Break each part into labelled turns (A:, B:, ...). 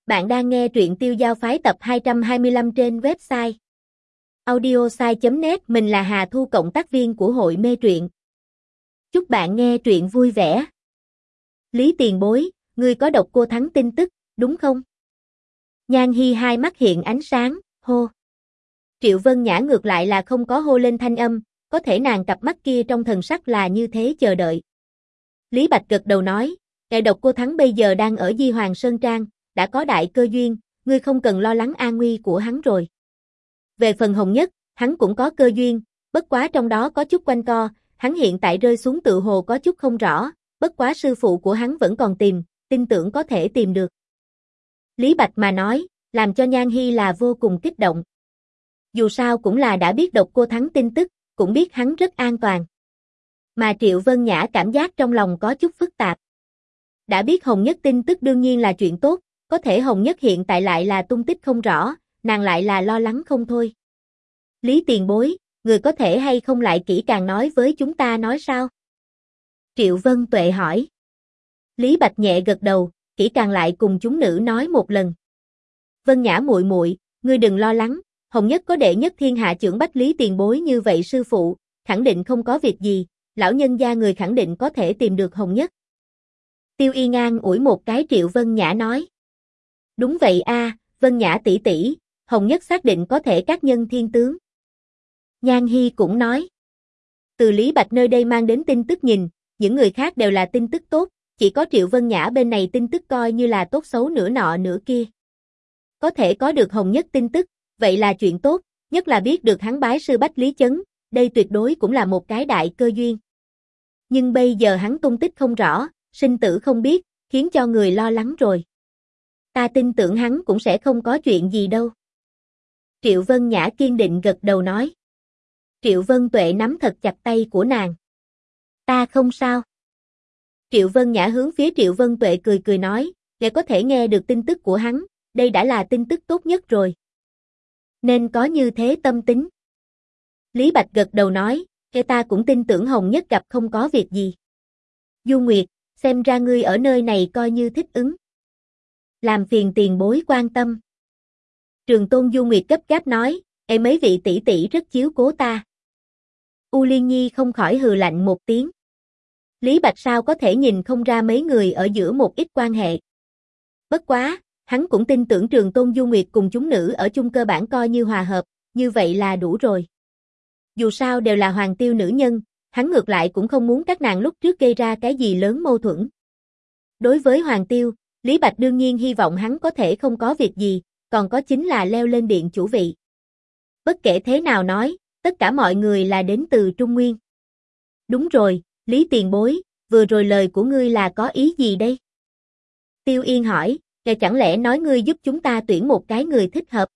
A: Bạn đang nghe truyện Tiêu Giao Phái tập 225 trên website audiosai.net. Mình là Hà Thu, cộng tác viên của hội mê truyện. Chúc bạn nghe truyện vui vẻ. Lý Tiền Bối, ngươi có độc cô Thắng tin tức, đúng không? Nhan Hi hai mắt hiện ánh sáng, hô. Triệu Vân Nhã ngược lại là không có hô lên thanh âm, có thể nàng cặp mắt kia trong thần sắc là như thế chờ đợi. Lý Bạch gật đầu nói, kẻ độc cô Thắng bây giờ đang ở Di Hoàng Sơn Trang, đã có đại cơ duyên, ngươi không cần lo lắng an nguy của hắn rồi. Về phần Hồng Nhất, hắn cũng có cơ duyên, bất quá trong đó có chút quanh co, hắn hiện tại rơi xuống tự hồ có chút không rõ, bất quá sư phụ của hắn vẫn còn tìm, tin tưởng có thể tìm được. Lý Bạch mà nói, làm cho Nhan Hi là vô cùng kích động. Dù sao cũng là đã biết độc cô Thắng tin tức, cũng biết hắn rất an toàn. Mà Triệu Vân Nhã cảm giác trong lòng có chút phức tạp. Đã biết Hồng Nhất tin tức đương nhiên là chuyện tốt, có thể Hồng Nhất hiện tại lại là tung tích không rõ, nàng lại là lo lắng không thôi. Lý Tiền Bối, người có thể hay không lại kỹ càng nói với chúng ta nói sao? Triệu Vân Tuệ hỏi. Lý Bạch nhẹ gật đầu, kỹ càng lại cùng chúng nữ nói một lần. Vân Nhã muội muội, ngươi đừng lo lắng, Hồng Nhất có đệ nhất thiên hạ chưởng Bách Lý Tiền Bối như vậy sư phụ, khẳng định không có việc gì, lão nhân gia người khẳng định có thể tìm được Hồng Nhất. Tiêu Y ngang ủi một cái. Triệu Vân Nhã nói. Đúng vậy a, Vân Nhã tỷ tỷ, Hồng Nhất xác định có thể các nhân thiên tướng. Nhan Hi cũng nói. Từ Lý Bạch nơi đây mang đến tin tức nhìn, những người khác đều là tin tức tốt, chỉ có Triệu Vân Nhã bên này tin tức coi như là tốt xấu nửa nọ nửa kia. Có thể có được Hồng Nhất tin tức, vậy là chuyện tốt, nhất là biết được hắn bái sư Bách Lý Chấn, đây tuyệt đối cũng là một cái đại cơ duyên. Nhưng bây giờ hắn tung tích không rõ, sinh tử không biết, khiến cho người lo lắng rồi. Ta tin tưởng hắn cũng sẽ không có chuyện gì đâu. Triệu Vân Nhã kiên định gật đầu nói. Triệu Vân Tuệ nắm thật chặt tay của nàng. Ta không sao. Triệu Vân Nhã hướng phía Triệu Vân Tuệ cười cười nói, để có thể nghe được tin tức của hắn, đây đã là tin tức tốt nhất rồi. Nên có như thế tâm tính. Lý Bạch gật đầu nói, ta cũng tin tưởng Hồng Nhất gặp không có việc gì. Du Nguyệt, xem ra ngươi ở nơi này coi như thích ứng. Làm phiền tiền bối quan tâm. Trường Tôn Du Nguyệt gấp gáp nói, mấy vị tỷ tỷ rất chiếu cố ta. U Liên Nhi không khỏi hừ lạnh một tiếng. Lý Bạch sao có thể nhìn không ra mấy người ở giữa một ít quan hệ. Bất quá, hắn cũng tin tưởng Trường Tôn Du Nguyệt cùng chúng nữ ở chung cơ bản coi như hòa hợp, như vậy là đủ rồi. Dù sao đều là Hoàng Tiêu nữ nhân, hắn ngược lại cũng không muốn các nàng lúc trước gây ra cái gì lớn mâu thuẫn. Đối với Hoàng Tiêu, Lý Bạch đương nhiên hy vọng hắn có thể không có việc gì, còn có chính là leo lên điện chủ vị. Bất kể thế nào nói, tất cả mọi người là đến từ Trung Nguyên. Đúng rồi, Lý Tiền Bối, vừa rồi lời của ngươi là có ý gì đây? Tiêu Yên hỏi, chẳng lẽ nói ngươi giúp chúng ta tuyển một cái người thích hợp?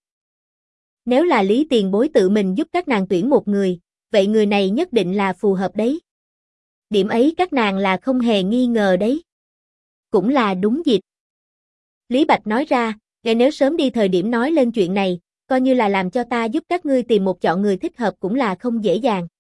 A: Nếu là Lý Tiền Bối tự mình giúp các nàng tuyển một người, vậy người này nhất định là phù hợp đấy. Điểm ấy các nàng là không hề nghi ngờ đấy. Cũng là đúng dịp. Lý Bạch nói ra, nếu sớm đi thời điểm nói lên chuyện này, coi như là làm cho ta giúp các ngươi tìm một chọn người thích hợp cũng là không dễ dàng.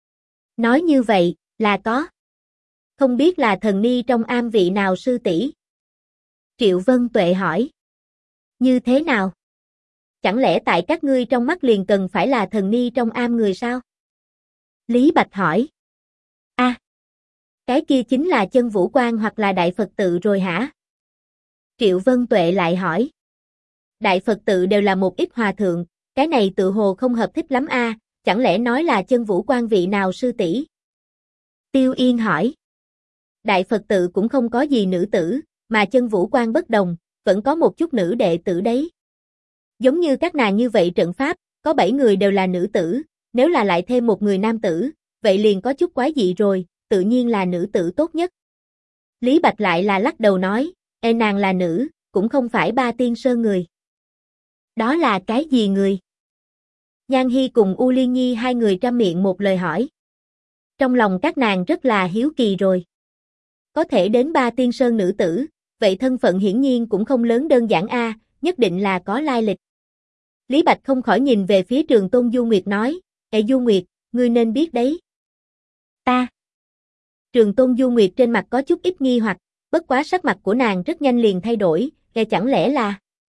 A: Nói như vậy, là có. Không biết là thần ni trong am vị nào sư tỷ? Triệu Vân Tuệ hỏi. Như thế nào? Chẳng lẽ tại các ngươi trong mắt liền cần phải là thần ni trong am người sao? Lý Bạch hỏi. Cái kia chính là Chân Vũ Quan hoặc là Đại Phật Tự rồi hả? Triệu Vân Tuệ lại hỏi. Đại Phật Tự đều là một ít hòa thượng, cái này tự hồ không hợp thích lắm a, chẳng lẽ nói là Chân Vũ Quan vị nào sư tỷ? Tiêu Yên hỏi. Đại Phật Tự cũng không có gì nữ tử, mà Chân Vũ Quan bất đồng, vẫn có một chút nữ đệ tử đấy. Giống như các nàng như vậy trận pháp, có 7 người đều là nữ tử, nếu là lại thêm một người nam tử, vậy liền có chút quái dị rồi, tự nhiên là nữ tử tốt nhất. Lý Bạch lại là lắc đầu nói, nàng là nữ, cũng không phải Ba Tiên Sơn người. Đó là cái gì người? Nhan Hi cùng U Liên Nhi hai người trăm miệng một lời hỏi. Trong lòng các nàng rất là hiếu kỳ rồi. Có thể đến Ba Tiên Sơn nữ tử, vậy thân phận hiển nhiên cũng không lớn đơn giản a, nhất định là có lai lịch. Lý Bạch không khỏi nhìn về phía Trường Tôn Du Nguyệt nói, Du Nguyệt, ngươi nên biết đấy. Ta. Trường Tôn Du Nguyệt trên mặt có chút ít nghi hoặc, bất quá sắc mặt của nàng rất nhanh liền thay đổi, chẳng lẽ là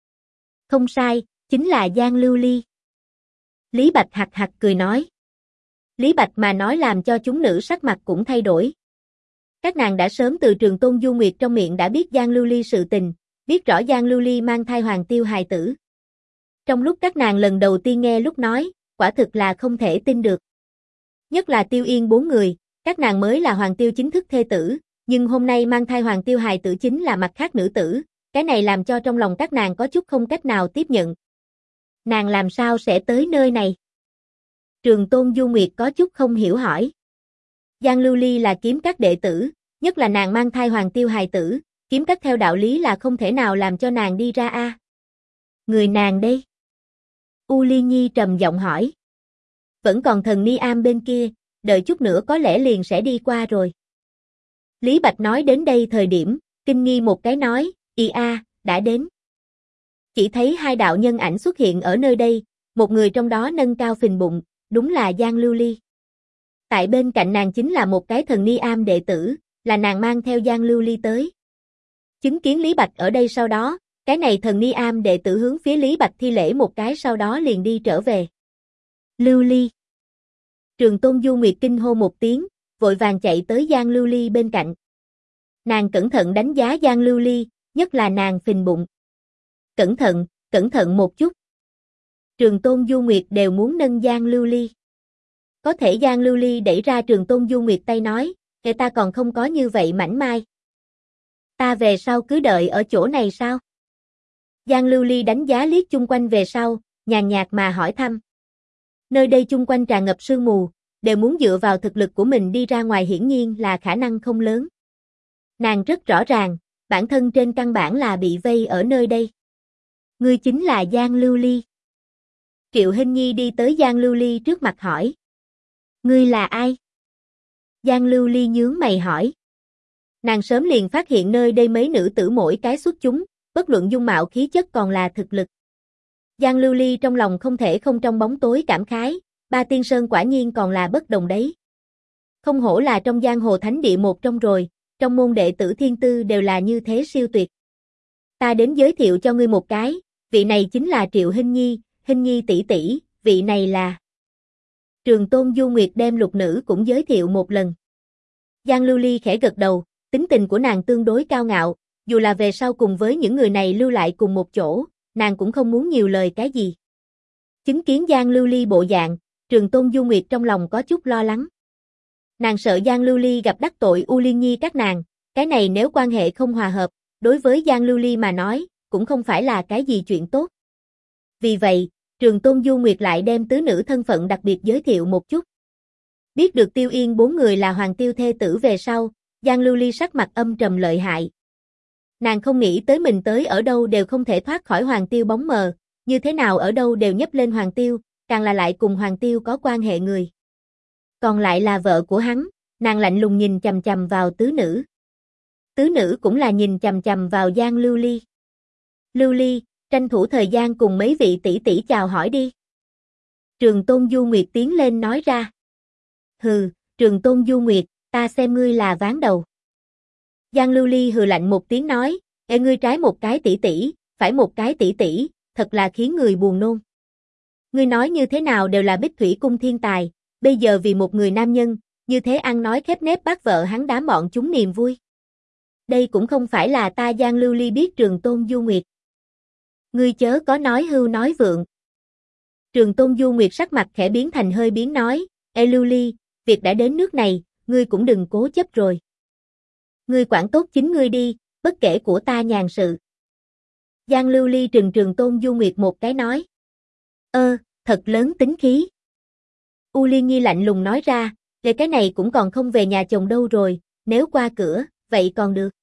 A: Không sai, chính là Giang Lưu Ly. Lý Bạch hặc hặc cười nói. Lý Bạch mà nói làm cho chúng nữ sắc mặt cũng thay đổi. Các nàng đã sớm từ Trường Tôn Du Nguyệt trong miệng đã biết Giang Lưu Ly sự tình, biết rõ Giang Lưu Ly mang thai Hoàng Tiêu hài tử. Trong lúc các nàng lần đầu tiên nghe lúc nói, quả thực là không thể tin được. Nhất là Tiêu Yên 4 người, các nàng mới là Hoàng Tiêu chính thức thê tử, nhưng hôm nay mang thai Hoàng Tiêu hài tử chính là mặt khác nữ tử, cái này làm cho trong lòng các nàng có chút không cách nào tiếp nhận. Nàng làm sao sẽ tới nơi này? Trường Tôn Du Nguyệt có chút không hiểu hỏi. Giang Lưu Ly là kiếm các đệ tử, nhất là nàng mang thai Hoàng Tiêu hài tử, kiếm các theo đạo lý là không thể nào làm cho nàng đi ra a. Người nàng đây? U Ly Nhi trầm giọng hỏi. Vẫn còn thần Ni Am bên kia, đợi chút nữa có lẽ liền sẽ đi qua rồi. Lý Bạch nói đến đây thời điểm, kinh nghi một cái nói, đã đến. Chỉ thấy hai đạo nhân ảnh xuất hiện ở nơi đây, một người trong đó nâng cao phình bụng, đúng là Giang Lưu Ly. Tại bên cạnh nàng chính là một cái thần Ni Am đệ tử, là nàng mang theo Giang Lưu Ly tới. Chứng kiến Lý Bạch ở đây sau đó, cái này thần Ni Am đệ tử hướng phía Lý Bạch thi lễ một cái sau đó liền đi trở về. Lưu Ly. Trường Tôn Du Nguyệt kinh hô một tiếng, vội vàng chạy tới Giang Lưu Ly bên cạnh. Nàng cẩn thận đánh giá Giang Lưu Ly, nhất là nàng phình bụng. Cẩn thận một chút. Trường Tôn Du Nguyệt đều muốn nâng Giang Lưu Ly. Có thể Giang Lưu Ly đẩy ra Trường Tôn Du Nguyệt tay nói, ta còn không có như vậy mảnh mai. Ta về sau cứ đợi ở chỗ này sao? Giang Lưu Ly đánh giá liếc chung quanh về sau, nhàn nhạt mà hỏi thăm. Nơi đây chung quanh tràn ngập sương mù, đều muốn dựa vào thực lực của mình đi ra ngoài hiển nhiên là khả năng không lớn. Nàng rất rõ ràng, bản thân trên căn bản là bị vây ở nơi đây. Ngươi chính là Giang Lưu Ly. Triệu Hinh Nhi đi tới Giang Lưu Ly trước mặt hỏi. Ngươi là ai? Giang Lưu Ly nhướng mày hỏi. Nàng sớm liền phát hiện nơi đây mấy nữ tử mỗi cái xuất chúng, bất luận dung mạo khí chất còn là thực lực. Giang Lưu Ly trong lòng không thể không trong bóng tối cảm khái, Ba Tiên Sơn quả nhiên còn là bất đồng đấy. Không hổ là trong giang hồ thánh địa một trong rồi, trong môn đệ tử thiên tư đều là như thế siêu tuyệt. Ta đến giới thiệu cho ngươi một cái, vị này chính là Triệu Hinh Nhi tỷ tỷ, vị này là... Trường Tôn Du Nguyệt đem lục nữ cũng giới thiệu một lần. Giang Lưu Ly khẽ gật đầu, tính tình của nàng tương đối cao ngạo, dù là về sau cùng với những người này lưu lại cùng một chỗ, nàng cũng không muốn nhiều lời cái gì. Chứng kiến Giang Lưu Ly bộ dạng, Trường Tôn Du Nguyệt trong lòng có chút lo lắng. Nàng sợ Giang Lưu Ly gặp đắc tội U Liên Nhi các nàng, cái này nếu quan hệ không hòa hợp, đối với Giang Lưu Ly mà nói, cũng không phải là cái gì chuyện tốt. Vì vậy, Trường Tôn Du Nguyệt lại đem tứ nữ thân phận đặc biệt giới thiệu một chút. Biết được Tiêu Yên 4 người là Hoàng Tiêu thê tử về sau, Giang Lưu Ly sắc mặt âm trầm lợi hại. Nàng không nghĩ tới mình tới ở đâu đều không thể thoát khỏi Hoàng Tiêu bóng mờ, như thế nào ở đâu đều nhấp lên Hoàng Tiêu, càng là lại cùng Hoàng Tiêu có quan hệ người. Còn lại là vợ của hắn, nàng lạnh lùng nhìn chằm chằm vào tứ nữ. Tứ nữ cũng là nhìn chằm chằm vào Giang Lưu Ly. Lưu Ly, tranh thủ thời gian cùng mấy vị tỷ tỷ chào hỏi đi. Trường Tôn Du Nguyệt tiến lên nói ra. Hừ, Trường Tôn Du Nguyệt, ta xem ngươi là ván đầu. Giang Lưu Ly hừ lạnh một tiếng nói, ngươi trái một cái tỷ tỷ, phải một cái tỷ tỷ, thật là khiến người buồn nôn. Ngươi nói như thế nào đều là Bích Thủy cung thiên tài, bây giờ vì một người nam nhân, như thế ăn nói khép nép bắt vợ hắn đám bọn chúng niềm vui. Đây cũng không phải là ta Giang Lưu Ly biết Trường Tôn Du Nguyệt. Ngươi chớ có nói hưu nói vượng. Trường Tôn Du Nguyệt sắc mặt khẽ biến thành hơi biến nói, Lưu Ly, việc đã đến nước này, ngươi cũng đừng cố chấp rồi. Ngươi quản tốt chính ngươi đi, bất kể của ta nhàn sự. Giang Lưu Ly trừng Trường Tôn Du Nguyệt một cái nói. Thật lớn tính khí. U Liên Nhi lạnh lùng nói ra, về cái này cũng còn không về nhà chồng đâu rồi, nếu qua cửa, vậy còn được.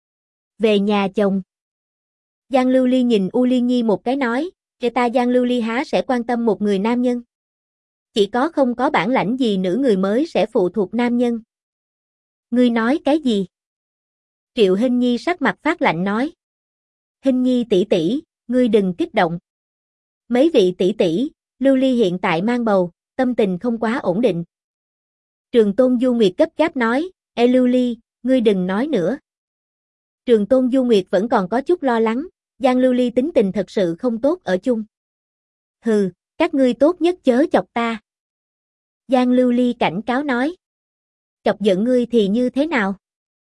A: Về nhà chồng. Giang Lưu Ly nhìn U Liên Nhi một cái nói, ta Giang Lưu Ly há sẽ quan tâm một người nam nhân. Chỉ có không có bản lãnh gì nữ người mới sẽ phụ thuộc nam nhân. Ngươi nói cái gì? Triệu Hinh Nhi sắc mặt phát lạnh nói. Hinh Nhi tỷ tỷ, ngươi đừng kích động. Mấy vị tỷ tỷ, Lưu Ly hiện tại mang bầu, tâm tình không quá ổn định. Trường Tôn Du Nguyệt gấp gáp nói, Lưu Ly, ngươi đừng nói nữa. Trường Tôn Du Nguyệt vẫn còn có chút lo lắng, Giang Lưu Ly tính tình thật sự không tốt ở chung. Hừ, các ngươi tốt nhất chớ chọc ta. Giang Lưu Ly cảnh cáo nói. Chọc giận ngươi thì như thế nào?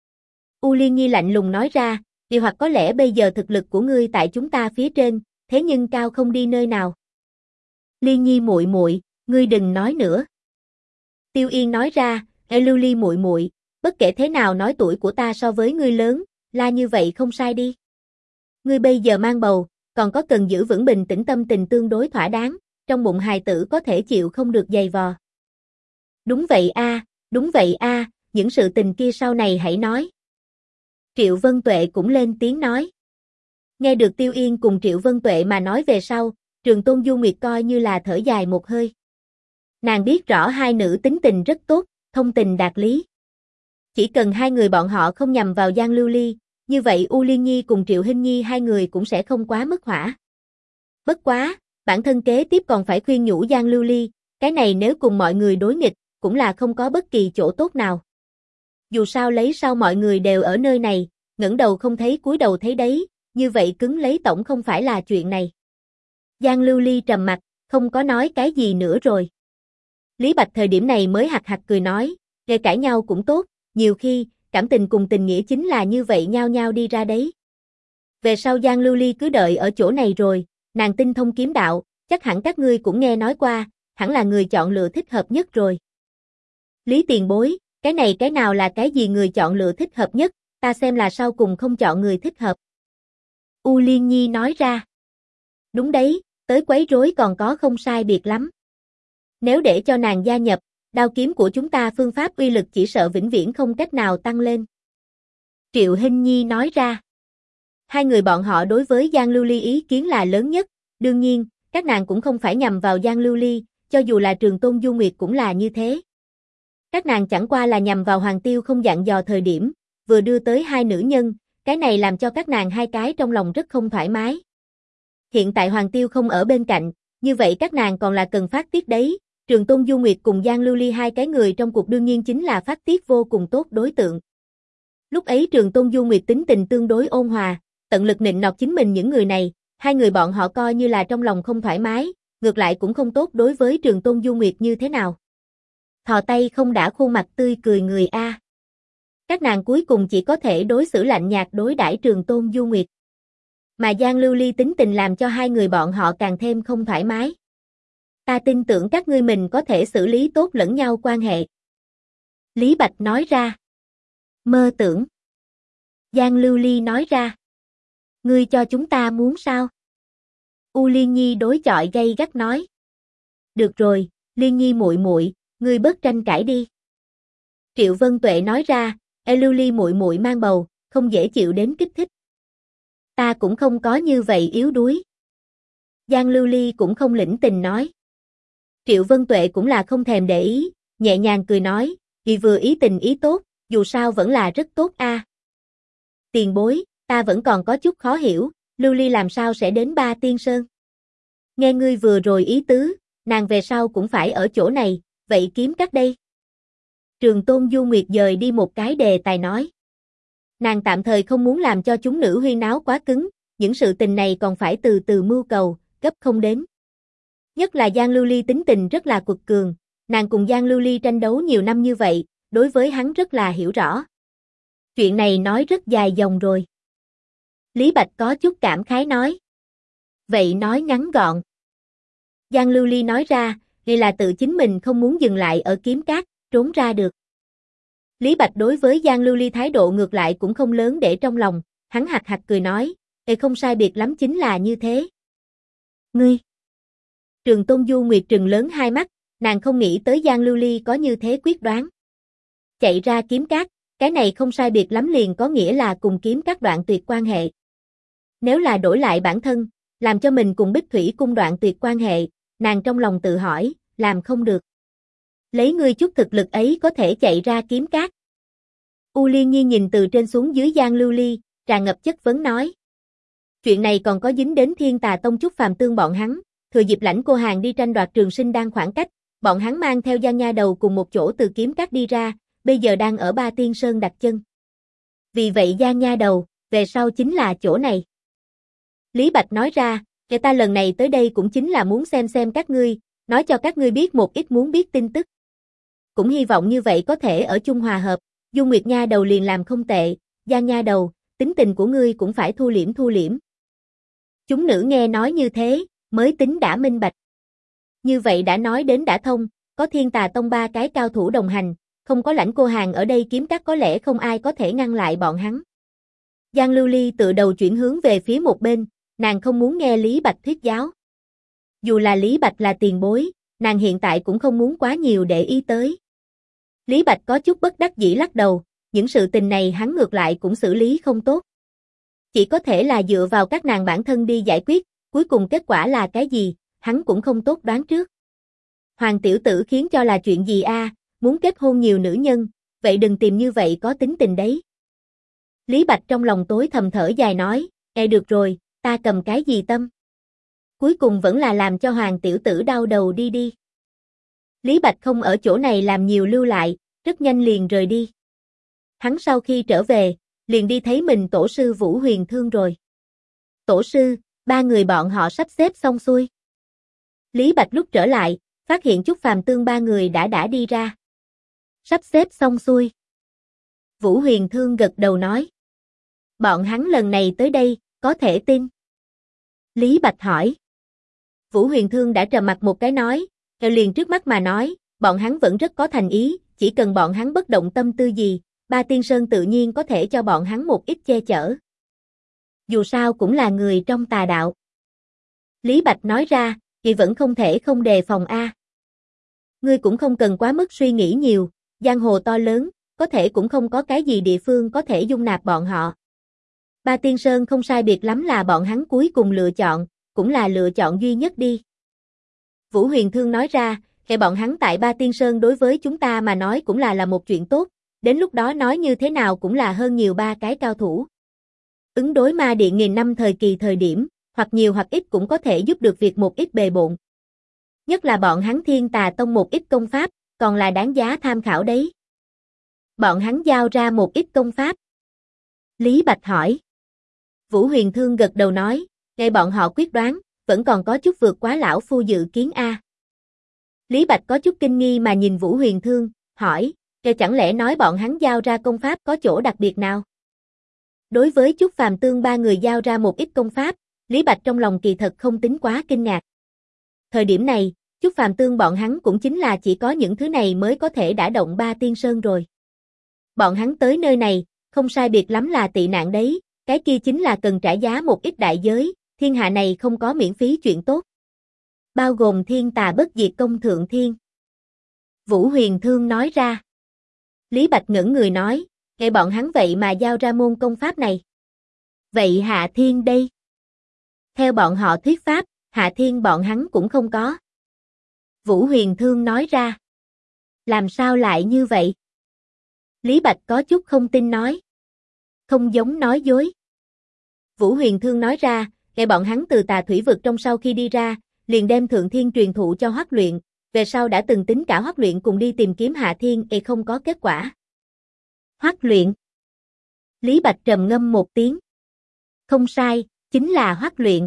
A: U Liên Nhi lạnh lùng nói ra, vì hoặc có lẽ bây giờ thực lực của ngươi tại chúng ta phía trên, thế nhưng cao không đi nơi nào. Liên Nhi muội muội, ngươi đừng nói nữa. Tiêu Yên nói ra, Lưu Ly muội muội, bất kể thế nào nói tuổi của ta so với ngươi lớn, la như vậy không sai đi. Ngươi bây giờ mang bầu, còn có cần giữ vững bình tĩnh tâm tình tương đối thỏa đáng, trong bụng hài tử có thể chịu không được dày vò. Đúng vậy a, đúng vậy a, những sự tình kia sau này hãy nói. Triệu Vân Tuệ cũng lên tiếng nói. Nghe được Tiêu Yên cùng Triệu Vân Tuệ mà nói về sau, Trường Tôn Du Nguyệt coi như là thở dài một hơi. Nàng biết rõ hai nữ tính tình rất tốt, thông tình đạt lý. Chỉ cần hai người bọn họ không nhằm vào Giang Lưu Ly, như vậy U Liên Nhi cùng Triệu Hinh Nhi hai người cũng sẽ không quá mất hỏa. Bất quá, bản thân kế tiếp còn phải khuyên nhủ Giang Lưu Ly, cái này nếu cùng mọi người đối nghịch, cũng là không có bất kỳ chỗ tốt nào. Dù sao lấy sao mọi người đều ở nơi này, ngẩng đầu không thấy cúi đầu thấy đấy, như vậy cứng lấy tổng không phải là chuyện này. Giang Lưu Ly trầm mặt, không có nói cái gì nữa rồi. Lý Bạch thời điểm này mới hạc hạc cười nói, nghe cãi nhau cũng tốt, nhiều khi, cảm tình cùng tình nghĩa chính là như vậy nhau nhau đi ra đấy. Về sau Giang Lưu Ly cứ đợi ở chỗ này rồi, nàng tinh thông kiếm đạo, chắc hẳn các ngươi cũng nghe nói qua, hẳn là người chọn lựa thích hợp nhất rồi. Lý tiền bối, cái này cái nào là cái gì người chọn lựa thích hợp nhất, ta xem là sau cùng không chọn người thích hợp. U Liên Nhi nói ra. Đúng đấy, tới quấy rối còn có không sai biệt lắm. Nếu để cho nàng gia nhập, đao kiếm của chúng ta phương pháp uy lực chỉ sợ vĩnh viễn không cách nào tăng lên. Triệu Hinh Nhi nói ra. Hai người bọn họ đối với Giang Lưu Ly ý kiến là lớn nhất, đương nhiên, các nàng cũng không phải nhằm vào Giang Lưu Ly, cho dù là Trường Tôn Du Nguyệt cũng là như thế. Các nàng chẳng qua là nhằm vào Hoàng Tiêu không dặn dò thời điểm, vừa đưa tới hai nữ nhân, cái này làm cho các nàng hai cái trong lòng rất không thoải mái. Hiện tại Hoàng Tiêu không ở bên cạnh, như vậy các nàng còn là cần phát tiết đấy, Trường Tôn Du Nguyệt cùng Giang Lưu Ly hai cái người trong cuộc đương nhiên chính là phát tiết vô cùng tốt đối tượng. Lúc ấy Trường Tôn Du Nguyệt tính tình tương đối ôn hòa, tận lực nịnh nọt chính mình những người này, hai người bọn họ coi như là trong lòng không thoải mái, ngược lại cũng không tốt đối với Trường Tôn Du Nguyệt như thế nào. Thò tay không đã khuôn mặt tươi cười người a. Các nàng cuối cùng chỉ có thể đối xử lạnh nhạt đối đãi Trường Tôn Du Nguyệt. Mà Giang Lưu Ly tính tình làm cho hai người bọn họ càng thêm không thoải mái. Ta tin tưởng các ngươi mình có thể xử lý tốt lẫn nhau quan hệ. Lý Bạch nói ra. Mơ tưởng. Giang Lưu Ly nói ra. Ngươi cho chúng ta muốn sao? U Liên Nhi đối chọi gay gắt nói. Được rồi, Liên Nhi muội muội, ngươi bớt tranh cãi đi. Triệu Vân Tuệ nói ra, Lưu Ly muội muội mang bầu, không dễ chịu đến kích thích. Ta cũng không có như vậy yếu đuối. Giang Lưu Ly cũng không lĩnh tình nói. Triệu Vân Tuệ cũng là không thèm để ý, nhẹ nhàng cười nói, vì vừa ý tình ý tốt, dù sao vẫn là rất tốt a. Tiền bối, ta vẫn còn có chút khó hiểu, Lưu Ly làm sao sẽ đến Ba Tiên Sơn? Nghe ngươi vừa rồi ý tứ, nàng về sau cũng phải ở chỗ này, vậy kiếm cắt đây. Trường Tôn Du Nguyệt dời đi một cái đề tài nói. Nàng tạm thời không muốn làm cho chúng nữ huyên náo quá cứng, những sự tình này còn phải từ từ mưu cầu, gấp không đến. Nhất là Giang Lưu Ly tính tình rất là quật cường, nàng cùng Giang Lưu Ly tranh đấu nhiều năm như vậy, đối với hắn rất là hiểu rõ. Chuyện này nói rất dài dòng rồi. Lý Bạch có chút cảm khái nói. Vậy nói ngắn gọn. Giang Lưu Ly nói ra, vì là tự chính mình không muốn dừng lại ở kiếm cát, trốn ra được. Lý Bạch đối với Giang Lưu Ly thái độ ngược lại cũng không lớn để trong lòng, hắn hạc hạc cười nói, không sai biệt lắm chính là như thế. Ngươi! Trường Tôn Du Nguyệt trừng lớn hai mắt, nàng không nghĩ tới Giang Lưu Ly có như thế quyết đoán. Chạy ra kiếm cát, cái này không sai biệt lắm liền có nghĩa là cùng kiếm cát đoạn tuyệt quan hệ. Nếu là đổi lại bản thân, làm cho mình cùng Bích Thủy cung đoạn tuyệt quan hệ, nàng trong lòng tự hỏi, làm không được. Lấy ngươi chút thực lực ấy có thể chạy ra kiếm cát. U Liên Nhi nhìn từ trên xuống dưới Giang Lưu Ly, tràn ngập chất vấn nói. Chuyện này còn có dính đến Thiên Tà Tông Trúc Phàm Tương bọn hắn, thừa dịp Lãnh Cô Hàng đi tranh đoạt Trường Sinh Đan khoảng cách, bọn hắn mang theo Giang Nha Đầu cùng một chỗ từ kiếm cát đi ra, bây giờ đang ở Ba Tiên Sơn đặt chân. Vì vậy Giang Nha Đầu, về sau chính là chỗ này. Lý Bạch nói ra, kẻ ta lần này tới đây cũng chính là muốn xem các ngươi, nói cho các ngươi biết một ít muốn biết tin tức. Cũng hy vọng như vậy có thể ở chung hòa hợp, Dung Nguyệt nha đầu liền làm không tệ, Giang nha đầu, tính tình của ngươi cũng phải thu liễm. Chúng nữ nghe nói như thế, mới tính đã minh bạch. Như vậy đã nói đến đã thông, có Thiên Tà Tông 3 cái cao thủ đồng hành, không có Lãnh Cô Hàn ở đây kiếm cắt có lẽ không ai có thể ngăn lại bọn hắn. Giang Lưu Ly tự đầu chuyển hướng về phía một bên, nàng không muốn nghe Lý Bạch thuyết giáo. Dù là Lý Bạch là tiền bối, nàng hiện tại cũng không muốn quá nhiều để ý tới. Lý Bạch có chút bất đắc dĩ lắc đầu, những sự tình này hắn ngược lại cũng xử lý không tốt. Chỉ có thể là dựa vào các nàng bản thân đi giải quyết, cuối cùng kết quả là cái gì, hắn cũng không tốt đoán trước. Hoàng tiểu tử khiến cho là chuyện gì a? Muốn kết hôn nhiều nữ nhân, vậy đừng tìm như vậy có tính tình đấy. Lý Bạch trong lòng tối thầm thở dài nói, được rồi, ta cầm cái gì tâm. Cuối cùng vẫn là làm cho Hoàng tiểu tử đau đầu đi. Lý Bạch không ở chỗ này làm nhiều lưu lại, rất nhanh liền rời đi. Hắn sau khi trở về, liền đi thấy mình tổ sư Vũ Huyền Thương rồi. Tổ sư, 3 người bọn họ sắp xếp xong xuôi. Lý Bạch lúc trở lại, phát hiện Chúc Phàm Tương 3 người đã đi ra. Sắp xếp xong xuôi. Vũ Huyền Thương gật đầu nói. Bọn hắn lần này tới đây, có thể tin. Lý Bạch hỏi. Vũ Huyền Thương đã trầm mặt một cái nói, liền trước mắt mà nói, bọn hắn vẫn rất có thành ý, chỉ cần bọn hắn bất động tâm tư gì, Ba Tiên Sơn tự nhiên có thể cho bọn hắn một ít che chở. Dù sao cũng là người trong tà đạo. Lý Bạch nói ra, thì vẫn không thể không đề phòng a. Ngươi cũng không cần quá mức suy nghĩ nhiều, giang hồ to lớn, có thể cũng không có cái gì địa phương có thể dung nạp bọn họ. Ba Tiên Sơn không sai biệt lắm là bọn hắn cuối cùng lựa chọn, cũng là lựa chọn duy nhất đi. Vũ Huyền Thương nói ra, kẻ bọn hắn tại Ba Tiên Sơn đối với chúng ta mà nói cũng là một chuyện tốt, đến lúc đó nói như thế nào cũng là hơn nhiều 3 cái cao thủ. Ứng đối ma điện nghìn năm thời kỳ thời điểm, hoặc nhiều hoặc ít cũng có thể giúp được việc một ít bề bộn. Nhất là bọn hắn Thiên Tà Tông một ít công pháp, còn là đáng giá tham khảo đấy. Bọn hắn giao ra một ít công pháp. Lý Bạch hỏi. Vũ Huyền Thương gật đầu nói, nghe bọn họ quyết đoán, vẫn còn có chút vượt quá lão phu dự kiến a. Lý Bạch có chút kinh nghi mà nhìn Vũ Huyền Thương, hỏi, chẳng lẽ nói bọn hắn giao ra công pháp có chỗ đặc biệt nào? Đối với Chúc Phàm Tương 3 người giao ra một ít công pháp, Lý Bạch trong lòng kỳ thật không tính quá kinh ngạc. Thời điểm này, Chúc Phàm Tương bọn hắn cũng chính là chỉ có những thứ này mới có thể đả động Ba Tiên Sơn rồi. Bọn hắn tới nơi này, không sai biệt lắm là tị nạn đấy, cái kia chính là cần trả giá một ít đại giới, thiên hạ này không có miễn phí chuyện tốt. Bao gồm Thiên Tà Bất Diệt Công Thượng Thiên. Vũ Huyền Thương nói ra. Lý Bạch ngẩn người nói, nghe bọn hắn vậy mà giao ra môn công pháp này. Vậy Hạ Thiên đây? Theo bọn họ thuyết pháp, Hạ Thiên bọn hắn cũng không có. Vũ Huyền Thương nói ra. Làm sao lại như vậy? Lý Bạch có chút không tin nói. Không giống nói dối. Vũ Huyền Thương nói ra, nghe bọn hắn từ Tà Thủy Vực trong sau khi đi ra, liền đem Thượng Thiên truyền thụ cho Hoắc Luyện, về sau đã từng tính cả Hoắc Luyện cùng đi tìm kiếm Hạ Thiên, không có kết quả. Hoắc Luyện. Lý Bạch trầm ngâm một tiếng. Không sai, chính là Hoắc Luyện.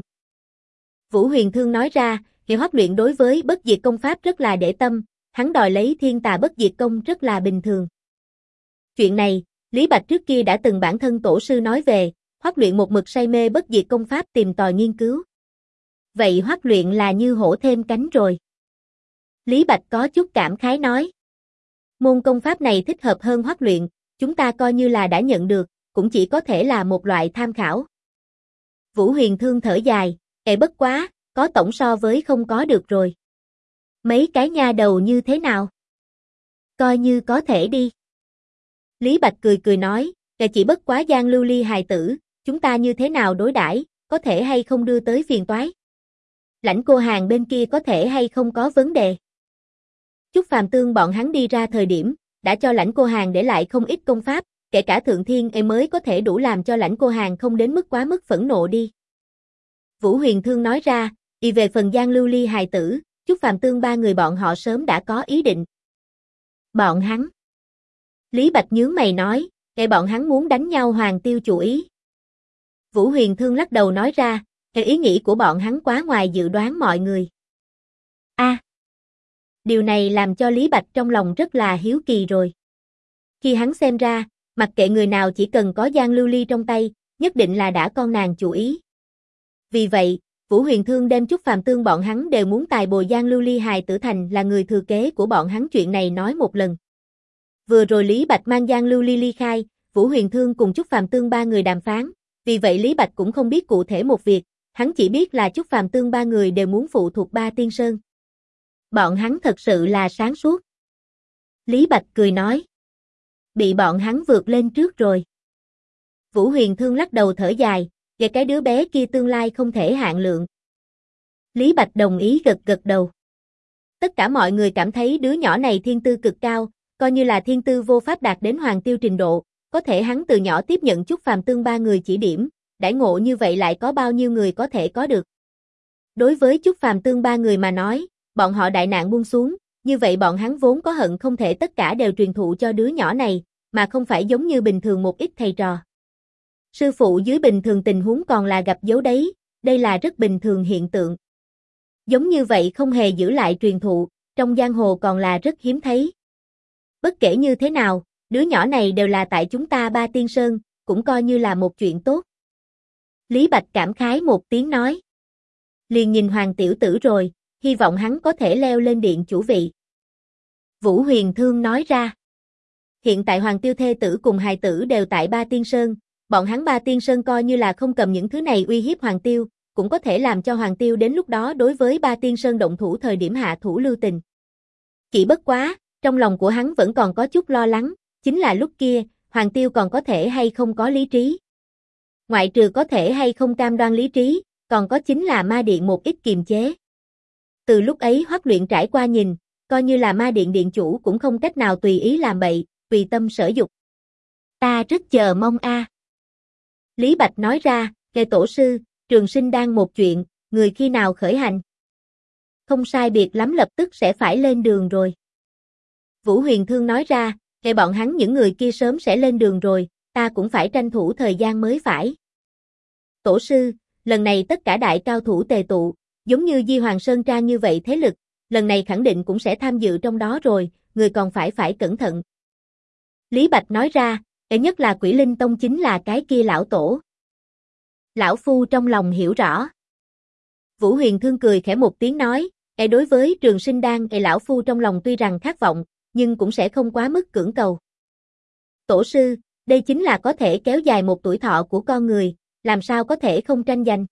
A: Vũ Huyền Thương nói ra, thì Hoắc Luyện đối với Bất Diệt Công pháp rất là để tâm, hắn đòi lấy Thiên Tà Bất Diệt Công rất là bình thường. Chuyện này, Lý Bạch trước kia đã từng bản thân tổ sư nói về, Hoắc Luyện một mực say mê Bất Diệt Công pháp tìm tòi nghiên cứu. Vậy Hoắc Luyện là như hổ thêm cánh rồi. Lý Bạch có chút cảm khái nói. Môn công pháp này thích hợp hơn Hoắc Luyện, chúng ta coi như là đã nhận được, cũng chỉ có thể là một loại tham khảo. Vũ Huyền Thương thở dài, bất quá, có tổng so với không có được rồi. Mấy cái nha đầu như thế nào? Coi như có thể đi. Lý Bạch cười nói, chỉ bất quá Giang Lưu Ly hài tử, chúng ta như thế nào đối đãi, có thể hay không đưa tới phiền toái? Lãnh Cô Hàn bên kia có thể hay không có vấn đề? Chúc Phàm Tương bọn hắn đi ra thời điểm, đã cho Lãnh Cô Hàn để lại không ít công pháp, kể cả Thượng Thiên mới có thể đủ làm cho Lãnh Cô Hàn không đến mức quá mức phẫn nộ đi. Vũ Huyền Thương nói ra, về phần Giang Lưu Ly hài tử, Chúc Phàm Tương 3 người bọn họ sớm đã có ý định. Bọn hắn. Lý Bạch nhướng mày nói, bọn hắn muốn đánh nhau Hoàng Tiêu chủ ý. Vũ Huyền Thương lắc đầu nói ra, Ý nghĩ của bọn hắn quá ngoài dự đoán mọi người. Điều này làm cho Lý Bạch trong lòng rất là hiếu kỳ rồi. Khi hắn xem ra, mặc kệ người nào chỉ cần có Giang Lưu Ly trong tay, nhất định là đã con nàng chủ ý. Vì vậy, Vũ Huyền Thương đem Chúc Phàm Tương bọn hắn đều muốn tài bồi Giang Lưu Ly hài tử thành là người thừa kế của bọn hắn chuyện này nói một lần. Vừa rồi Lý Bạch mang Giang Lưu Ly ly khai, Vũ Huyền Thương cùng Chúc Phàm Tương ba người đàm phán, vì vậy Lý Bạch cũng không biết cụ thể một việc, hắn chỉ biết là Chúc Phàm Tương ba người đều muốn phụ thuộc Ba Tiên Sơn. Bọn hắn thật sự là sáng suốt. Lý Bạch cười nói. Bị bọn hắn vượt lên trước rồi. Vũ Huyền Thương lắc đầu thở dài, về cái đứa bé kia tương lai không thể hạn lượng. Lý Bạch đồng ý gật gật đầu. Tất cả mọi người cảm thấy đứa nhỏ này thiên tư cực cao, coi như là thiên tư vô pháp đạt đến hoàng tiêu trình độ, có thể hắn từ nhỏ tiếp nhận Chúc Phàm Tương ba người chỉ điểm, đãi ngộ như vậy lại có bao nhiêu người có thể có được. Đối với Chúc Phàm Tương ba người mà nói, bọn họ đại nạn buông xuống, như vậy bọn hắn vốn có hận không thể tất cả đều truyền thụ cho đứa nhỏ này, mà không phải giống như bình thường một ít thầy trò. Sư phụ dưới bình thường tình huống còn là gặp dấu đấy, đây là rất bình thường hiện tượng. Giống như vậy không hề giữ lại truyền thụ, trong giang hồ còn là rất hiếm thấy. Bất kể như thế nào, đứa nhỏ này đều là tại chúng ta Ba Tiên Sơn, cũng coi như là một chuyện tốt. Lý Bạch cảm khái một tiếng nói. Liền nhìn Hoàng tiểu tử rồi, hy vọng hắn có thể leo lên điện chủ vị. Vũ Huyền Thương nói ra. Hiện tại Hoàng tiêu thê tử cùng hài tử đều tại Ba Tiên Sơn, bọn hắn Ba Tiên Sơn coi như là không cầm những thứ này uy hiếp Hoàng tiêu, cũng có thể làm cho Hoàng tiêu đến lúc đó đối với Ba Tiên Sơn động thủ thời điểm hạ thủ lưu tình. Chỉ bất quá, trong lòng của hắn vẫn còn có chút lo lắng, chính là lúc kia, Hoàng tiêu còn có thể hay không có lý trí. Ngoại trừ có thể hay không cam đoan lý trí, còn có chính là ma điện một ít kiềm chế. Từ lúc ấy Hoắc Luyện trải qua nhìn, coi như là ma điện điện chủ cũng không cách nào tùy ý làm bậy, tùy tâm sở dục. Ta rất chờ mong a. Lý Bạch nói ra, kề tổ sư, Trường Sinh Đan một chuyện, người khi nào khởi hành? Không sai biệt lắm lập tức sẽ phải lên đường rồi. Vũ Huyền Thương nói ra, kề bọn hắn những người kia sớm sẽ lên đường rồi, ta cũng phải tranh thủ thời gian mới phải. Tổ sư, lần này tất cả đại cao thủ tề tụ, giống như Di Hoàng Sơn Trang như vậy thế lực, lần này khẳng định cũng sẽ tham dự trong đó rồi, người còn phải cẩn thận. Lý Bạch nói ra, nhất là Quỷ Linh Tông chính là cái kia lão tổ. Lão Phu trong lòng hiểu rõ. Vũ Huyền Thương cười khẽ một tiếng nói, đối với Trường Sinh Đan, lão Phu trong lòng tuy rằng khát vọng, nhưng cũng sẽ không quá mức cưỡng cầu. Tổ sư, đây chính là có thể kéo dài một tuổi thọ của con người, làm sao có thể không tranh giành.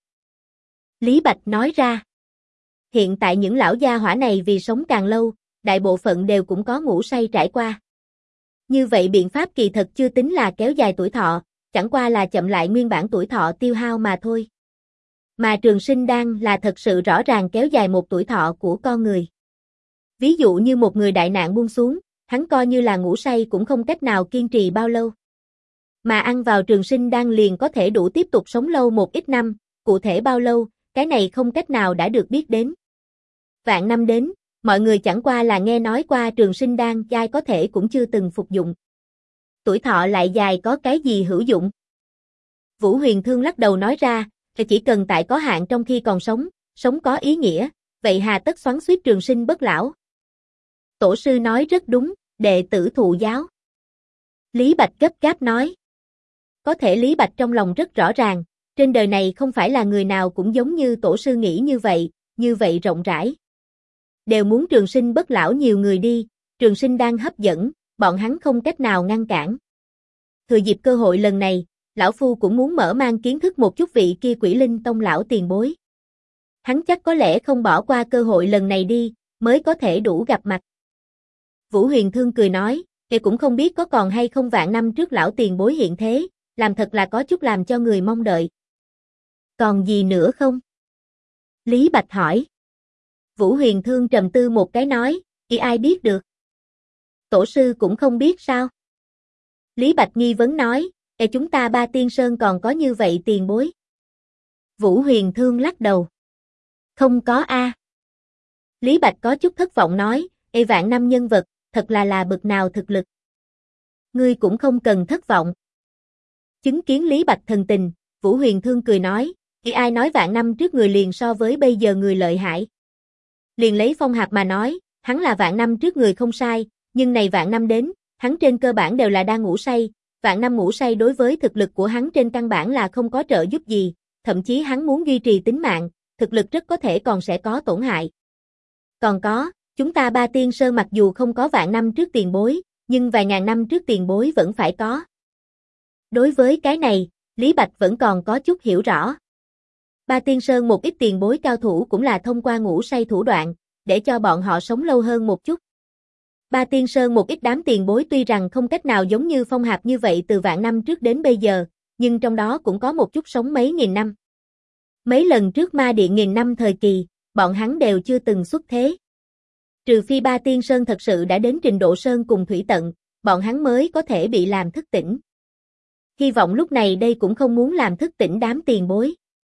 A: Lý Bạch nói ra. Hiện tại những lão gia hỏa này vì sống càng lâu, đại bộ phận đều cũng có ngủ say trải qua. Như vậy biện pháp kỳ thật chưa tính là kéo dài tuổi thọ, chẳng qua là chậm lại nguyên bản tuổi thọ tiêu hao mà thôi. Mà Trường Sinh Đan là thật sự rõ ràng kéo dài một tuổi thọ của con người. Ví dụ như một người đại nạn buông xuống, hắn coi như là ngủ say cũng không cách nào kiên trì bao lâu. Mà ăn vào Trường Sinh Đan liền có thể đủ tiếp tục sống lâu một ít năm, cụ thể bao lâu, cái này không cách nào đã được biết đến. Vạn năm đến, mọi người chẳng qua là nghe nói qua Trường Sinh Đan, ai có thể cũng chưa từng phục dụng. Tuổi thọ lại dài có cái gì hữu dụng? Vũ Huyền Thương lắc đầu nói ra, chỉ cần tại có hạn trong khi còn sống, sống có ý nghĩa, vậy hà tất xoắn xuýt trường sinh bất lão. Tổ sư nói rất đúng, đệ tử thụ giáo. Lý Bạch gấp gáp nói. Có thể Lý Bạch trong lòng rất rõ ràng, trên đời này không phải là người nào cũng giống như tổ sư nghĩ như vậy rộng rãi. Đều muốn trường sinh bất lão nhiều người đi, Trường Sinh Đan hấp dẫn, bọn hắn không cách nào ngăn cản. Thừa dịp cơ hội lần này, lão Phu cũng muốn mở mang kiến thức một chút vị kia Quỷ Linh Tông lão tiền bối. Hắn chắc có lẽ không bỏ qua cơ hội lần này đi, mới có thể đủ gặp mặt. Vũ Huyền Thương cười nói, cũng không biết có còn hay không vạn năm trước lão tiền bối hiện thế, làm thật là có chút làm cho người mong đợi. Còn gì nữa không? Lý Bạch hỏi. Vũ Huyền Thương trầm tư một cái nói, ai biết được? Tổ sư cũng không biết sao? Lý Bạch nghi vấn nói, chúng ta Ba Tiên Sơn còn có như vậy tiền bối. Vũ Huyền Thương lắc đầu. Không có a. Lý Bạch có chút thất vọng nói, vạn năm nhân vật, thật là bực nào thực lực. Ngươi cũng không cần thất vọng. Chứng kiến Lý Bạch thần tình, Vũ Huyền Thương cười nói, Khi ai nói vạn năm trước người liền so với bây giờ người lợi hại. Liền lấy Phong Hạp mà nói, hắn là vạn năm trước người không sai, nhưng này vạn năm đến, hắn trên cơ bản đều là đang ngủ say, vạn năm ngủ say đối với thực lực của hắn trên căn bản là không có trợ giúp gì, thậm chí hắn muốn duy trì tính mạng, thực lực rất có thể còn sẽ có tổn hại. Còn có, chúng ta Ba Tiên Sơn mặc dù không có vạn năm trước tiền bối, nhưng vài ngàn năm trước tiền bối vẫn phải có. Đối với cái này, Lý Bạch vẫn còn có chút hiểu rõ. Ba Tiên Sơn một ít tiền bối cao thủ cũng là thông qua ngủ say thủ đoạn, để cho bọn họ sống lâu hơn một chút. Ba Tiên Sơn một ít đám tiền bối tuy rằng không cách nào giống như Phong Hạp như vậy từ vạn năm trước đến bây giờ, nhưng trong đó cũng có một chút sống mấy nghìn năm. Mấy lần trước Ma Điện nghìn năm thời kỳ, bọn hắn đều chưa từng xuất thế. Trừ phi Ba Tiên Sơn thật sự đã đến trình độ sơn cùng thủy tận, bọn hắn mới có thể bị làm thức tỉnh. Hy vọng lúc này đây cũng không muốn làm thức tỉnh đám tiền bối.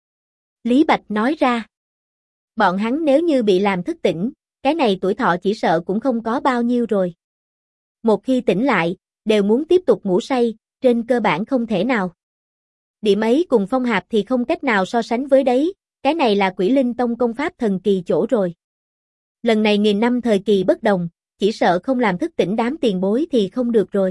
A: Lý Bạch nói ra. Bọn hắn nếu như bị làm thức tỉnh, cái này tuổi thọ chỉ sợ cũng không có bao nhiêu rồi. Một khi tỉnh lại, đều muốn tiếp tục ngủ say, trên cơ bản không thể nào. Điểm ấy cùng Phong Hạp thì không cách nào so sánh với đấy, cái này là Quỷ Linh Tông công pháp thần kỳ chỗ rồi. Lần này nghìn năm thời kỳ bất đồng, chỉ sợ không làm thức tỉnh đám tiền bối thì không được rồi.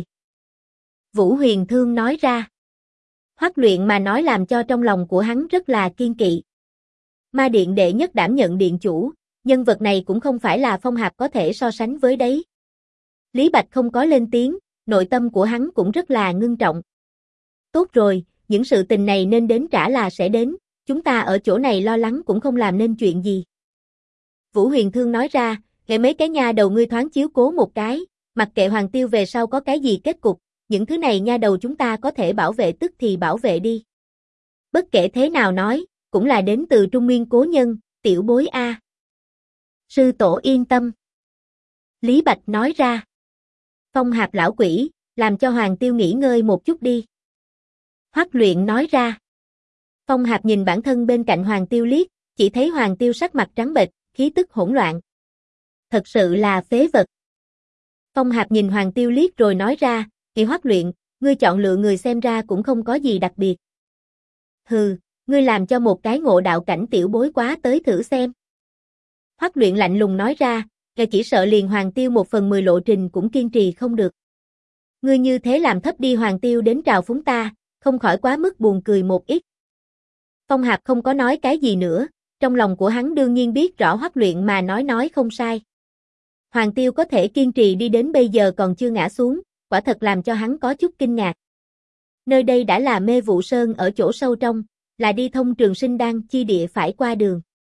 A: Vũ Huyền Thương nói ra. Hoắc Luyện mà nói làm cho trong lòng của hắn rất là kiên kỵ. Ma Điện đệ nhất đảm nhận điện chủ, nhân vật này cũng không phải là Phong Hạp có thể so sánh với đấy. Lý Bạch không có lên tiếng, nội tâm của hắn cũng rất là ngưng trọng. Tốt rồi, những sự tình này nên đến trả là sẽ đến, chúng ta ở chỗ này lo lắng cũng không làm nên chuyện gì. Vũ Huyền Thương nói ra, nghe mấy cái nha đầu ngươi thoáng chiếu cố một cái, mặc kệ Hoàng Tiêu về sau có cái gì kết cục, những thứ này nha đầu chúng ta có thể bảo vệ tức thì bảo vệ đi. Bất kể thế nào nói, cũng là đến từ Trung Nguyên cố nhân, tiểu bối A. Sư tổ yên tâm. Lý Bạch nói ra. Phong Hạp lão quỷ, làm cho Hoàng Tiêu nghỉ ngơi một chút đi. Hoắc Luyện nói ra. Phong Hạp nhìn bản thân bên cạnh Hoàng Tiêu liếc, chỉ thấy Hoàng Tiêu sắc mặt trắng bệch, khí tức hỗn loạn. Thật sự là phế vật. Phong Hạp nhìn Hoàng Tiêu liếc rồi nói ra, Kỳ Hoắc Luyện, ngươi chọn lựa người xem ra cũng không có gì đặc biệt. Hừ, ngươi làm cho một cái ngộ đạo cảnh tiểu bối quá tới thử xem. Hoắc Luyện lạnh lùng nói ra, kẻ chỉ sợ liền Hoàng Tiêu 1/10 lộ trình cũng kiên trì không được. Ngươi như thế làm thấp đi Hoàng Tiêu đến trào phúng ta, không khỏi quá mức buồn cười một ít. Phong Hạp không có nói cái gì nữa, trong lòng của hắn đương nhiên biết rõ Hoắc Luyện mà nói không sai. Hoàng Tiêu có thể kiên trì đi đến bây giờ còn chưa ngã xuống, quả thật làm cho hắn có chút kinh ngạc. Nơi đây đã là Mê Vụ Sơn ở chỗ sâu trong, là đi thông Trường Sinh Đan chi địa phải qua đường.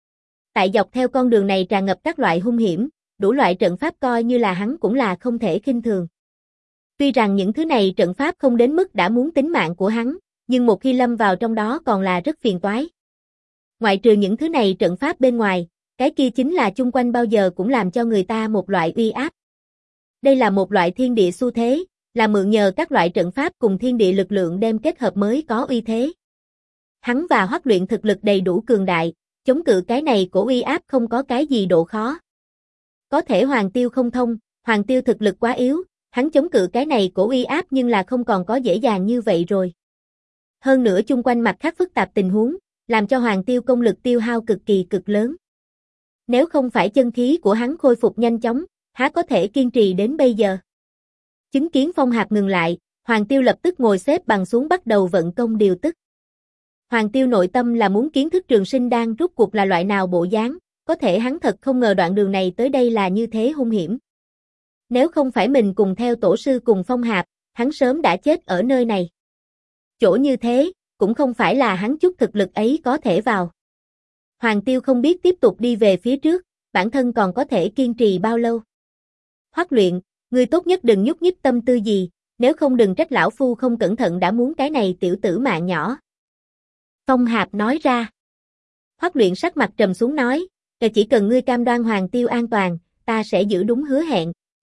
A: Tại dọc theo con đường này tràn ngập các loại hung hiểm, đủ loại trận pháp coi như là hắn cũng là không thể khinh thường. Tuy rằng những thứ này trận pháp không đến mức đã muốn tính mạng của hắn, nhưng một khi lâm vào trong đó còn là rất phiền toái. Ngoại trừ những thứ này trận pháp bên ngoài, cái kia chính là chung quanh bao giờ cũng làm cho người ta một loại uy áp. Đây là một loại thiên địa xu thế, là mượn nhờ các loại trận pháp cùng thiên địa lực lượng đem kết hợp mới có uy thế. Hắn và Hoắc Luyện thực lực đầy đủ cường đại, chống cự cái này của uy áp không có cái gì độ khó. Có thể Hoàng Tiêu không thông, Hoàng Tiêu thực lực quá yếu, hắn chống cự cái này của uy áp nhưng là không còn có dễ dàng như vậy rồi. Hơn nữa chung quanh mặt khác phức tạp tình huống, làm cho Hoàng Tiêu công lực tiêu hao cực lớn. Nếu không phải chân khí của hắn khôi phục nhanh chóng, há có thể kiên trì đến bây giờ. Chứng kiến Phong Hạp ngừng lại, Hoàng Tiêu lập tức ngồi xếp bằng xuống bắt đầu vận công điều tức. Hoàng Tiêu nội tâm là muốn kiến thức Trường Sinh Đan rút cuộc là loại nào bộ dáng, có thể hắn thật không ngờ đoạn đường này tới đây là như thế hung hiểm. Nếu không phải mình cùng theo tổ sư cùng Phong Hạp, hắn sớm đã chết ở nơi này. Chỗ như thế, cũng không phải là hắn chút thực lực ấy có thể vào. Hoàng Tiêu không biết tiếp tục đi về phía trước, bản thân còn có thể kiên trì bao lâu. Hoắc Luyện, ngươi tốt nhất đừng nhúc nhích tâm tư gì, nếu không đừng trách lão phu không cẩn thận đã muốn cái này tiểu tử mạng nhỏ. Phong Hạp nói ra. Hoắc Luyện sắc mặt trầm xuống nói, chỉ cần ngươi cam đoan Hoàng Tiêu an toàn, ta sẽ giữ đúng hứa hẹn.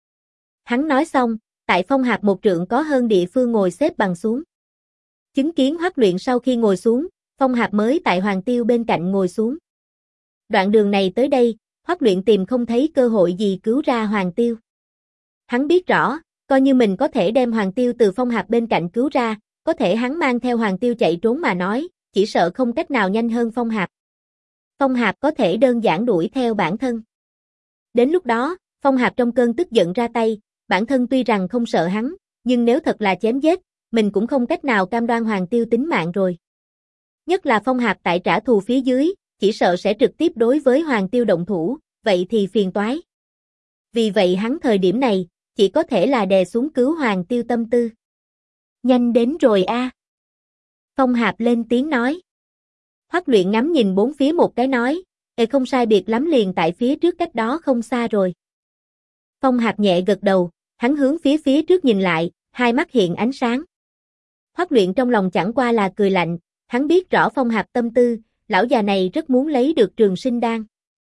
A: Hắn nói xong, tại Phong Hạp một trượng có hơn địa phương ngồi xếp bằng xuống. Chứng kiến Hoắc Luyện sau khi ngồi xuống, Phong Hạp mới tại Hoàng Tiêu bên cạnh ngồi xuống. Đoạn đường này tới đây, Hoắc Luyện tìm không thấy cơ hội gì cứu ra Hoàng Tiêu. Hắn biết rõ, coi như mình có thể đem Hoàng Tiêu từ Phong Hạp bên cạnh cứu ra, có thể hắn mang theo Hoàng Tiêu chạy trốn mà nói, chỉ sợ không cách nào nhanh hơn Phong Hạp. Phong Hạp có thể đơn giản đuổi theo bản thân. Đến lúc đó, Phong Hạp trong cơn tức giận ra tay, bản thân tuy rằng không sợ hắn, nhưng nếu thật là chém giết, mình cũng không cách nào cam đoan Hoàng Tiêu tính mạng rồi. Nhất là Phong Hạp tại trả thù phía dưới, chỉ sợ sẽ trực tiếp đối với Hoàng Tiêu động thủ, vậy thì phiền toái. Vì vậy hắn thời điểm này, chỉ có thể là đè xuống cứu Hoàng Tiêu tâm tư. Nhanh đến rồi a. Phong Hạp lên tiếng nói. Hoắc Luyện ngắm nhìn bốn phía một cái nói, không sai biệt lắm liền tại phía trước cách đó không xa rồi. Phong Hạp nhẹ gật đầu, hắn hướng phía trước nhìn lại, hai mắt hiện ánh sáng. Hoắc Luyện trong lòng chẳng qua là cười lạnh, hắn biết rõ Phong Hạp tâm tư, lão già này rất muốn lấy được Trường Sinh Đan.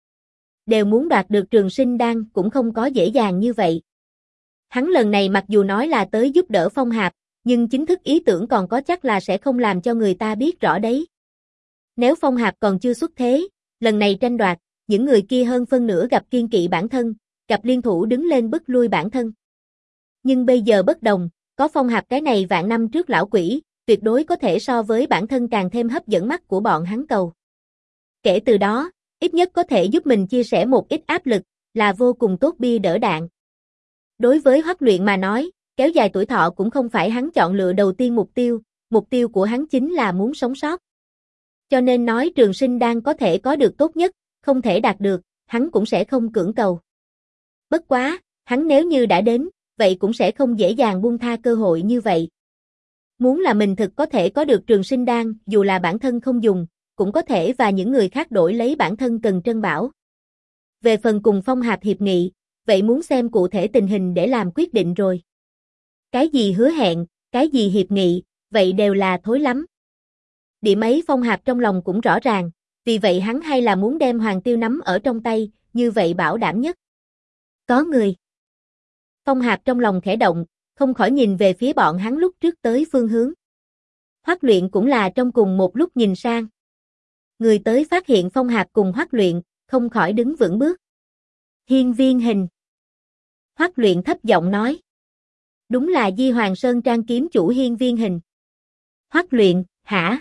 A: Đều muốn đoạt được Trường Sinh Đan cũng không có dễ dàng như vậy. Hắn lần này mặc dù nói là tới giúp đỡ Phong Hạp, nhưng chính thức ý tưởng còn có chắc là sẽ không làm cho người ta biết rõ đấy. Nếu Phong Hạp còn chưa xuất thế, lần này tranh đoạt, những người kia hơn phân nửa gặp kiên kỵ bản thân, gặp liên thủ đứng lên bức lui bản thân. Nhưng bây giờ bất đồng, có Phong Hạp cái này vạn năm trước lão quỷ, tuyệt đối có thể so với bản thân càng thêm hấp dẫn mắt của bọn hắn cầu. Kể từ đó, ít nhất có thể giúp mình chia sẻ một ít áp lực, là vô cùng tốt bia đỡ đạn. Đối với Hoắc Luyện mà nói, kéo dài tuổi thọ cũng không phải hắn chọn lựa đầu tiên mục tiêu của hắn chính là muốn sống sót. Cho nên nói Trường Sinh Đan có thể có được tốt nhất, không thể đạt được, hắn cũng sẽ không cưỡng cầu. Bất quá, hắn nếu như đã đến, vậy cũng sẽ không dễ dàng buông tha cơ hội như vậy. Muốn là mình thực có thể có được Trường Sinh Đan, dù là bản thân không dùng, cũng có thể và những người khác đổi lấy bản thân cần trân bảo. Về phần cùng Phong Hạp hiệp nghị, vậy muốn xem cụ thể tình hình để làm quyết định rồi. Cái gì hứa hẹn, cái gì hiệp nghị, vậy đều là thối lắm. Điểm ấy Phong Hạp trong lòng cũng rõ ràng, vì vậy hắn hay là muốn đem Hoàng Tiêu nắm ở trong tay, như vậy bảo đảm nhất. Có người. Phong Hạp trong lòng khẽ động, không khỏi nhìn về phía bọn hắn lúc trước tới phương hướng. Hoắc Luyện cũng là trong cùng một lúc nhìn sang. Người tới phát hiện Phong Hạp cùng Hoắc Luyện, không khỏi đứng vững bước. Hiên Viên Hình. Hoắc Luyện thấp giọng nói. Đúng là Di Hoàng Sơn Trang kiếm chủ Hiên Viên Hình. Hoắc Luyện, hả?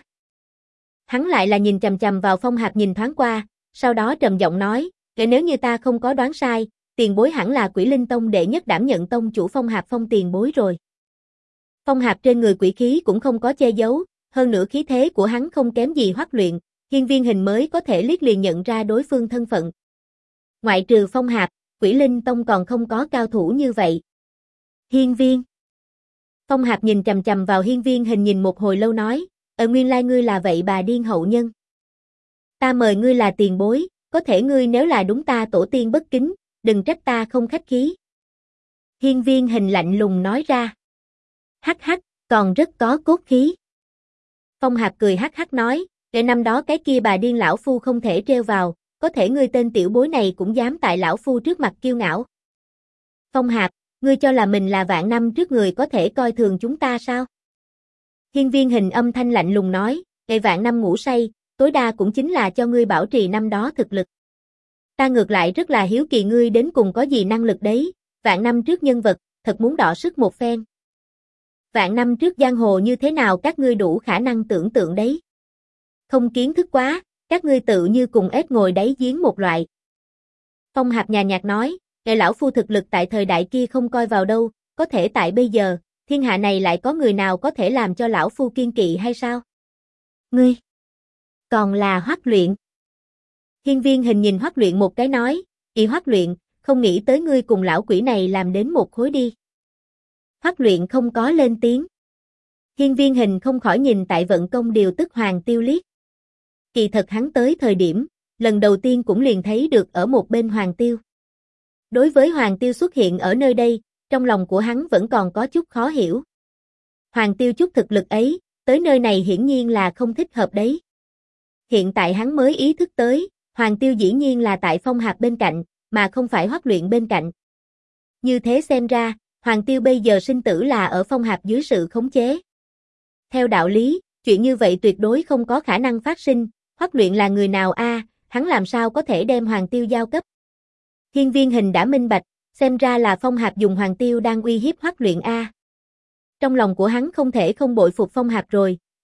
A: Hắn lại là nhìn chằm chằm vào Phong Hạp nhìn thoáng qua, sau đó trầm giọng nói, nếu như ta không có đoán sai, tiền bối hẳn là Quỷ Linh Tông đệ nhất đảm nhận tông chủ Phong Hạp Phong tiền bối rồi. Phong Hạp trên người quỷ khí cũng không có che giấu, hơn nữa khí thế của hắn không kém gì Hoắc Luyện, Hiên Viên Hình mới có thể liếc liền nhận ra đối phương thân phận. Ngoại trừ Phong Hạp, Quỷ Linh Tông còn không có cao thủ như vậy. Hiên Viên. Phong Hạp nhìn chằm chằm vào Hiên Viên Hình nhìn một hồi lâu nói, nguyên lai ngươi là vậy bà điên hậu nhân. Ta mời ngươi là tiền bối, có thể ngươi nếu là đúng ta tổ tiên bất kính, đừng trách ta không khách khí. Hiên Viên Hình lạnh lùng nói ra. Hắc hắc, còn rất có cốt khí. Phong Hạp cười hắc hắc nói, để năm đó cái kia bà điên lão phu không thể treo vào, có thể ngươi tên tiểu bối này cũng dám tại lão phu trước mặt kiêu ngạo. Phong Hạp, ngươi cho là mình là vạn năm trước người có thể coi thường chúng ta sao? Hiên Viên Hình âm thanh lạnh lùng nói, ngày vạn năm ngủ say, tối đa cũng chính là cho ngươi bảo trì năm đó thực lực. Ta ngược lại rất là hiếu kỳ ngươi đến cùng có gì năng lực đấy, vạn năm trước nhân vật, thật muốn đọ sức một phen. Vạn năm trước giang hồ như thế nào các ngươi đủ khả năng tưởng tượng đấy. Không kiến thức quá, các ngươi tự như cùng ếch ngồi đáy giếng một loại. Phong Hạp nhàn nhạt nói, ngày lão phu thực lực tại thời đại kia không coi vào đâu, có thể tại bây giờ, thiên hạ này lại có người nào có thể làm cho lão phu kiên kỵ hay sao? Ngươi, còn là Hoắc Luyện. Hiên Viên Hình nhìn Hoắc Luyện một cái nói, Hoắc Luyện, không nghĩ tới ngươi cùng lão quỷ này làm đến một khối đi. Hoắc Luyện không có lên tiếng. Hiên Viên Hình không khỏi nhìn tại vận công điều tức Hoàng Tiêu liếc. Kỳ thật hắn tới thời điểm, lần đầu tiên cũng liền thấy được ở một bên Hoàng Tiêu. Đối với Hoàng Tiêu xuất hiện ở nơi đây, trong lòng của hắn vẫn còn có chút khó hiểu. Hoàng Tiêu chút thực lực ấy, tới nơi này hiển nhiên là không thích hợp đấy. Hiện tại hắn mới ý thức tới, Hoàng Tiêu dĩ nhiên là tại Phong Hạp bên cạnh, mà không phải Hoắc Luyện bên cạnh. Như thế xem ra, Hoàng Tiêu bây giờ sinh tử là ở Phong Hạp dưới sự khống chế. Theo đạo lý, chuyện như vậy tuyệt đối không có khả năng phát sinh, Hoắc Luyện là người nào a, hắn làm sao có thể đem Hoàng Tiêu giao cấp. Hiên Viên Hình đã minh bạch, xem ra là Phong Hạp dùng Hoàng Tiêu đang uy hiếp Hoắc Luyện a. Trong lòng của hắn không thể không bội phục Phong Hạp rồi,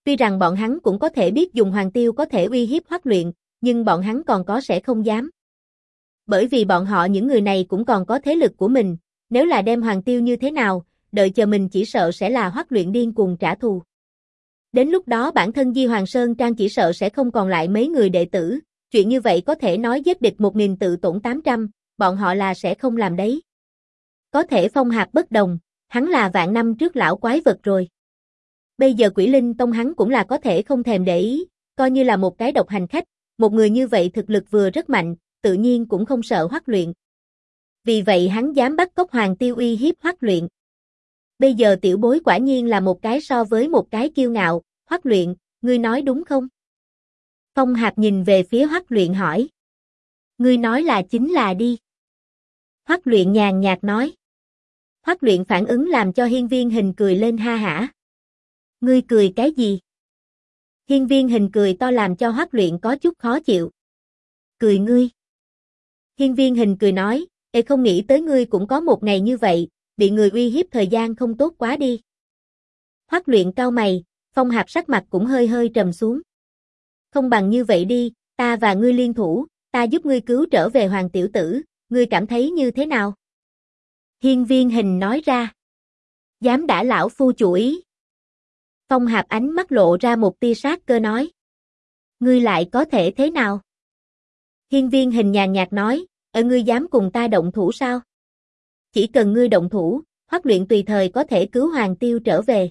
A: Tuy rằng bọn hắn cũng có thể biết dùng hoàng tiêu có thể uy hiếp Hoắc Luyện, nhưng bọn hắn còn có sẽ không dám. Bởi vì bọn họ những người này cũng còn có thế lực của mình, nếu là đem hoàng tiêu như thế nào, đợi chờ mình chỉ sợ sẽ là Hoắc Luyện điên cuồng trả thù. Đến lúc đó bản thân Di Hoàng Sơn Trang chỉ sợ sẽ không còn lại mấy người đệ tử, chuyện như vậy có thể nói giết địch 1000 tự tổn 800, bọn họ là sẽ không làm đấy. Có thể Phong Hạp bất đồng, hắn là vạn năm trước lão quái vật rồi. Bây giờ Quỷ Linh Tông hắn cũng là có thể không thèm để ý, coi như là một cái độc hành khách, một người như vậy thực lực vừa rất mạnh, tự nhiên cũng không sợ Hoắc Luyện. Vì vậy hắn dám bắt cóc hoàng tiêu uy hiếp Hoắc Luyện. Bây giờ tiểu bối quả nhiên là một cái so với một cái kiêu ngạo, Hoắc Luyện, ngươi nói đúng không? Phong Hạp nhìn về phía Hoắc Luyện hỏi. Ngươi nói là chính là đi. Hoắc Luyện nhàn nhạt nói. Hoắc Luyện phản ứng làm cho Hiên Viên Hình cười lên ha hả. Ngươi cười cái gì? Hiên Viên Hình cười to làm cho Hoắc Luyện có chút khó chịu. Cười ngươi. Hiên Viên Hình cười nói, không nghĩ tới ngươi cũng có một ngày như vậy, bị người uy hiếp thời gian không tốt quá đi. Hoắc Luyện cau mày, Phong Hạp sắc mặt cũng hơi hơi trầm xuống. Không bằng như vậy đi, ta và ngươi liên thủ, ta giúp ngươi cứu trở về Hoàng tiểu tử, ngươi cảm thấy như thế nào? Hiên Viên Hình nói ra. Dám đã lão phu chủ ý. Phong Hạp ánh mắt lộ ra một tia sát cơ nói. Ngươi lại có thể thế nào? Hiên Viên Hình nhàn nhạt nói, ngươi dám cùng ta động thủ sao? Chỉ cần ngươi động thủ, Hoắc Luyện tùy thời có thể cứu Hoàng tiêu trở về.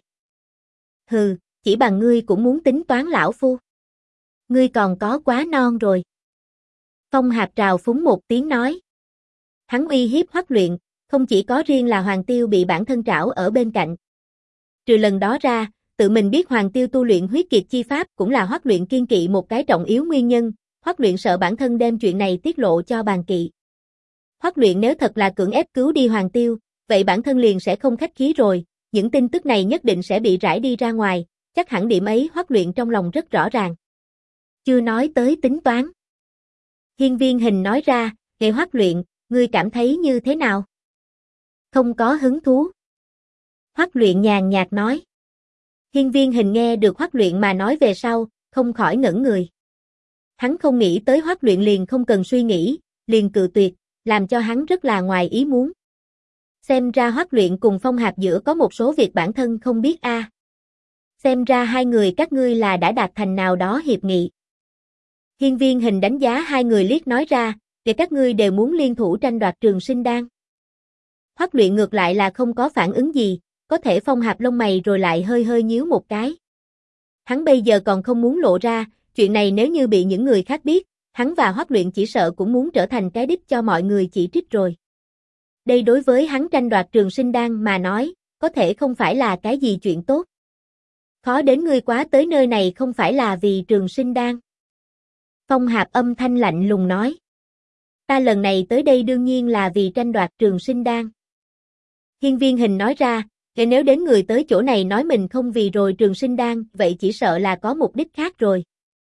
A: Hừ, chỉ bằng ngươi cũng muốn tính toán lão phu. Ngươi còn có quá non rồi. Phong Hạp trào phúng một tiếng nói. Hắn uy hiếp Hoắc Luyện, không chỉ có riêng là Hoàng tiêu bị bản thân trảo ở bên cạnh. Trừ lần đó ra, tự mình biết Hoàng tiêu tu luyện huyết kiệt chi pháp cũng là Hoắc Luyện kiên kỵ một cái trọng yếu nguyên nhân, Hoắc Luyện sợ bản thân đem chuyện này tiết lộ cho Bàn Kỵ. Hoắc Luyện nếu thật là cưỡng ép cứu đi Hoàng tiêu, vậy bản thân liền sẽ không khách khí rồi, những tin tức này nhất định sẽ bị rải đi ra ngoài, chắc hẳn điểm ấy Hoắc Luyện trong lòng rất rõ ràng. Chưa nói tới tính toán. Hiên Viên Hình nói ra, nghe Hoắc Luyện, ngươi cảm thấy như thế nào? Không có hứng thú. Hoắc Luyện nhàn nhạt nói. Hiên Viên Hình nghe được Hoắc Luyện mà nói về sau, không khỏi ngẩn người. Hắn không nghĩ tới Hoắc Luyện liền không cần suy nghĩ, liền cự tuyệt, làm cho hắn rất là ngoài ý muốn. Xem ra Hoắc Luyện cùng Phong Hạp giữa có một số việc bản thân không biết a. Xem ra hai người các ngươi là đã đạt thành nào đó hiệp nghị. Hiên Viên Hình đánh giá hai người liếc nói ra, để các ngươi đều muốn liên thủ tranh đoạt Trường Sinh Đan. Hoắc Luyện ngược lại là không có phản ứng gì, có thể Phong Hạp lông mày rồi lại hơi hơi nhíu một cái. Hắn bây giờ còn không muốn lộ ra, chuyện này nếu như bị những người khác biết, hắn và Hoắc Luyện chỉ sợ cũng muốn trở thành cái đích cho mọi người chỉ trích rồi. Đây đối với hắn tranh đoạt Trường Sinh Đan mà nói, có thể không phải là cái gì chuyện tốt. Khó đến ngươi quá tới nơi này không phải là vì Trường Sinh Đan. Phong Hạp âm thanh lạnh lùng nói. Ta lần này tới đây đương nhiên là vì tranh đoạt Trường Sinh Đan. Hiên Viên Hình nói ra, nếu đến người tới chỗ này nói mình không vì rồi Trường Sinh Đan, vậy chỉ sợ là có mục đích khác rồi.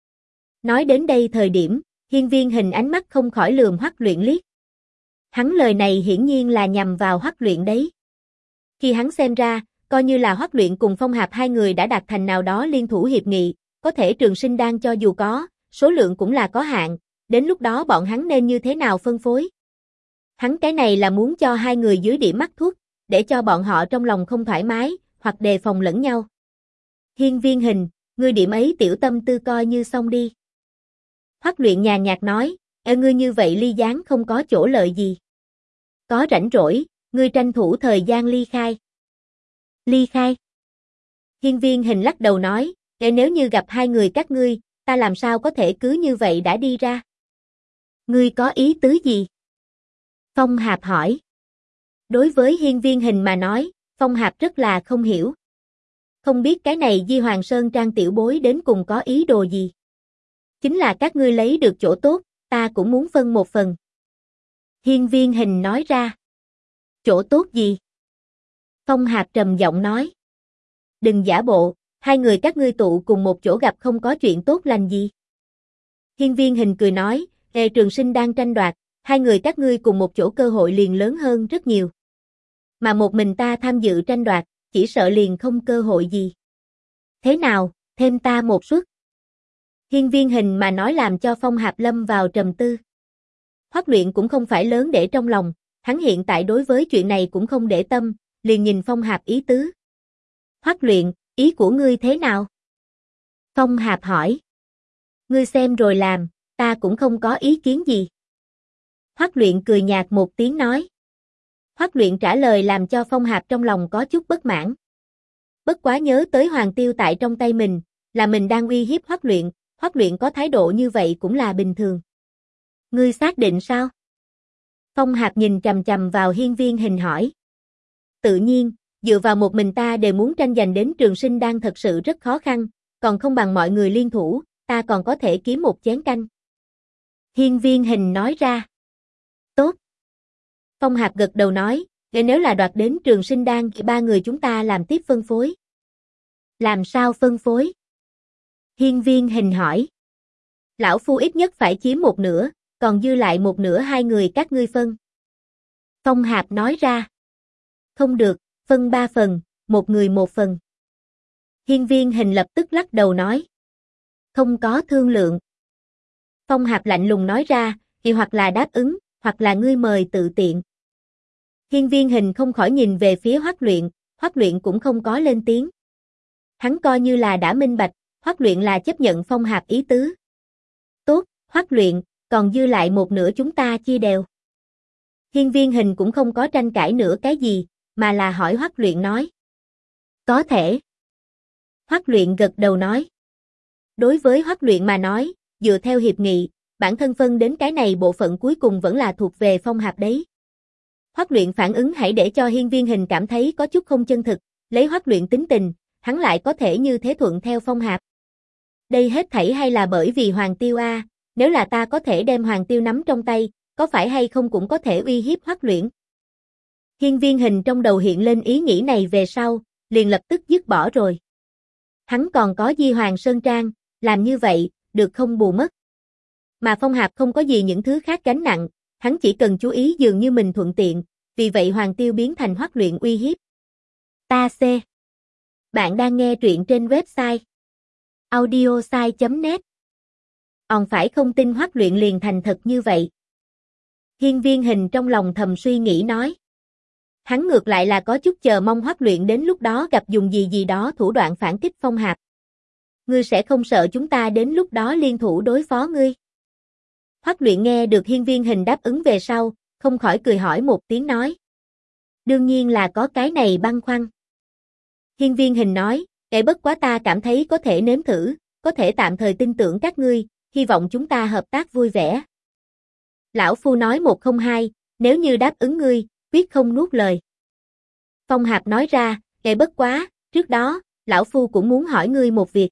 A: Nói đến đây thời điểm, Hiên Viên Hình ánh mắt không khỏi lườm Hoắc Luyện liếc. Hắn lời này hiển nhiên là nhằm vào Hoắc Luyện đấy. Khi hắn xem ra, coi như là Hoắc Luyện cùng Phong Hạp hai người đã đạt thành nào đó liên thủ hiệp nghị, có thể Trường Sinh Đan cho dù có, số lượng cũng là có hạn, đến lúc đó bọn hắn nên như thế nào phân phối. Hắn cái này là muốn cho hai người dưới điểm mắc thuốc, để cho bọn họ trong lòng không thoải mái, hoặc đề phòng lẫn nhau. Hiên Viên Hình, ngươi điểm ấy tiểu tâm tư coi như xong đi. Hoắc Luyện nhàn nhạt nói, ngươi như vậy ly gián không có chỗ lợi gì. Có rảnh rỗi, ngươi tranh thủ thời gian ly khai. Ly khai. Hiên Viên Hình lắc đầu nói, nếu như gặp hai người các ngươi, ta làm sao có thể cứ như vậy đã đi ra. Ngươi có ý tứ gì? Phong Hạp hỏi. Đối với Hiên Viên Hình mà nói, Phong Hạp rất là không hiểu. Không biết cái này Di Hoàng Sơn Trang tiểu bối đến cùng có ý đồ gì. Chính là các ngươi lấy được chỗ tốt, ta cũng muốn phân một phần. Hiên Viên Hình nói ra. Chỗ tốt gì? Phong Hạp trầm giọng nói. Đừng giả bộ, hai người các ngươi tụ cùng một chỗ gặp không có chuyện tốt lành gì. Hiên Viên Hình cười nói, Trường Sinh đang tranh đoạt, hai người các ngươi cùng một chỗ cơ hội liền lớn hơn rất nhiều. Mà một mình ta tham dự tranh đoạt, chỉ sợ liền không cơ hội gì. Thế nào, thêm ta một suất. Hiên Viên Hình mà nói làm cho Phong Hạp lâm vào trầm tư. Hoắc Luyện cũng không phải lớn để trong lòng, hắn hiện tại đối với chuyện này cũng không để tâm, liền nhìn Phong Hạp ý tứ. Hoắc Luyện, ý của ngươi thế nào? Phong Hạp hỏi. Ngươi xem rồi làm, ta cũng không có ý kiến gì. Hoắc Luyện cười nhạt một tiếng nói. Hoắc Luyện trả lời làm cho Phong Hạp trong lòng có chút bất mãn. Bất quá nhớ tới Hoàng Tiêu tại trong tay mình, là mình đang uy hiếp Hoắc Luyện có thái độ như vậy cũng là bình thường. Ngươi xác định sao? Phong Hạp nhìn chằm chằm vào Hiên Viên Hình hỏi. Tự nhiên, dựa vào một mình ta đều muốn tranh giành đến Trường Sinh Đan thật sự rất khó khăn, còn không bằng mọi người liên thủ, ta còn có thể kiếm một chén canh. Hiên Viên Hình nói ra. Tốt. Phong Hạp gật đầu nói, nếu là đoạt đến Trường Sinh Đan thì ba người chúng ta làm tiếp phân phối. Làm sao phân phối? Hiên Viên Hình hỏi. Lão Phu ít nhất phải chiếm một nửa, còn dư lại một nửa hai người các ngươi phân. Phong Hạp nói ra. Không được, phân 3 phần, một người một phần. Hiên Viên Hình lập tức lắc đầu nói. Không có thương lượng. Phong Hạp lạnh lùng nói ra, thì hoặc là đáp ứng, hoặc là ngươi mời tự tiện. Hiên Viên Hình không khỏi nhìn về phía Hoắc Luyện cũng không có lên tiếng. Hắn coi như là đã minh bạch, Hoắc Luyện là chấp nhận Phong Hạp ý tứ. Tốt, Hoắc Luyện, còn dư lại một nửa chúng ta chia đều. Hiên Viên Hình cũng không có tranh cãi nữa cái gì, mà là hỏi Hoắc Luyện nói. Có thể. Hoắc Luyện gật đầu nói. Đối với Hoắc Luyện mà nói, dựa theo hiệp nghị, bản thân phân đến cái này bộ phận cuối cùng vẫn là thuộc về Phong Hạp đấy. Hoắc Luyện phản ứng hãy để cho Hiên Viên Hình cảm thấy có chút không chân thực, lấy Hoắc Luyện tính tình, hắn lại có thể như thế thuận theo Phong Hạp. Đây hết thảy hay là bởi vì Hoàng Tiêu a, nếu là ta có thể đem Hoàng Tiêu nắm trong tay, có phải hay không cũng có thể uy hiếp Hoắc Luyện. Hiên Viên Hình trong đầu hiện lên ý nghĩ này về sau, liền lập tức dứt bỏ rồi. Hắn còn có Di Hoàng Sơn Trang, làm như vậy, được không bù mất. Mà Phong Hạp không có gì những thứ khác gánh nặng, hắn chỉ cần chú ý dường như mình thuận tiện, vì vậy Hoàng Tiêu biến thành Hoắc Luyện uy hiếp. Ta C. Bạn đang nghe truyện trên website audiosai.net. Phải không tin Hoắc Luyện liền thành thật như vậy. Hiên Viên Hình trong lòng thầm suy nghĩ nói. Hắn ngược lại là có chút chờ mong Hoắc Luyện đến lúc đó gặp dùng gì đó thủ đoạn phản kích Phong Hạp. Ngươi sẽ không sợ chúng ta đến lúc đó liên thủ đối phó ngươi? Hoắc Luyện nghe được Hiên Viên Hình đáp ứng về sau, không khỏi cười hỏi một tiếng nói. Đương nhiên là có cái này băn khoăn. Hiên Viên Hình nói, bất quá ta cảm thấy có thể nếm thử, có thể tạm thời tin tưởng các ngươi, hy vọng chúng ta hợp tác vui vẻ. Lão Phu nói 102, nếu như đáp ứng ngươi, quyết không nuốt lời. Phong Hạp nói ra, bất quá, trước đó, Lão Phu cũng muốn hỏi ngươi một việc.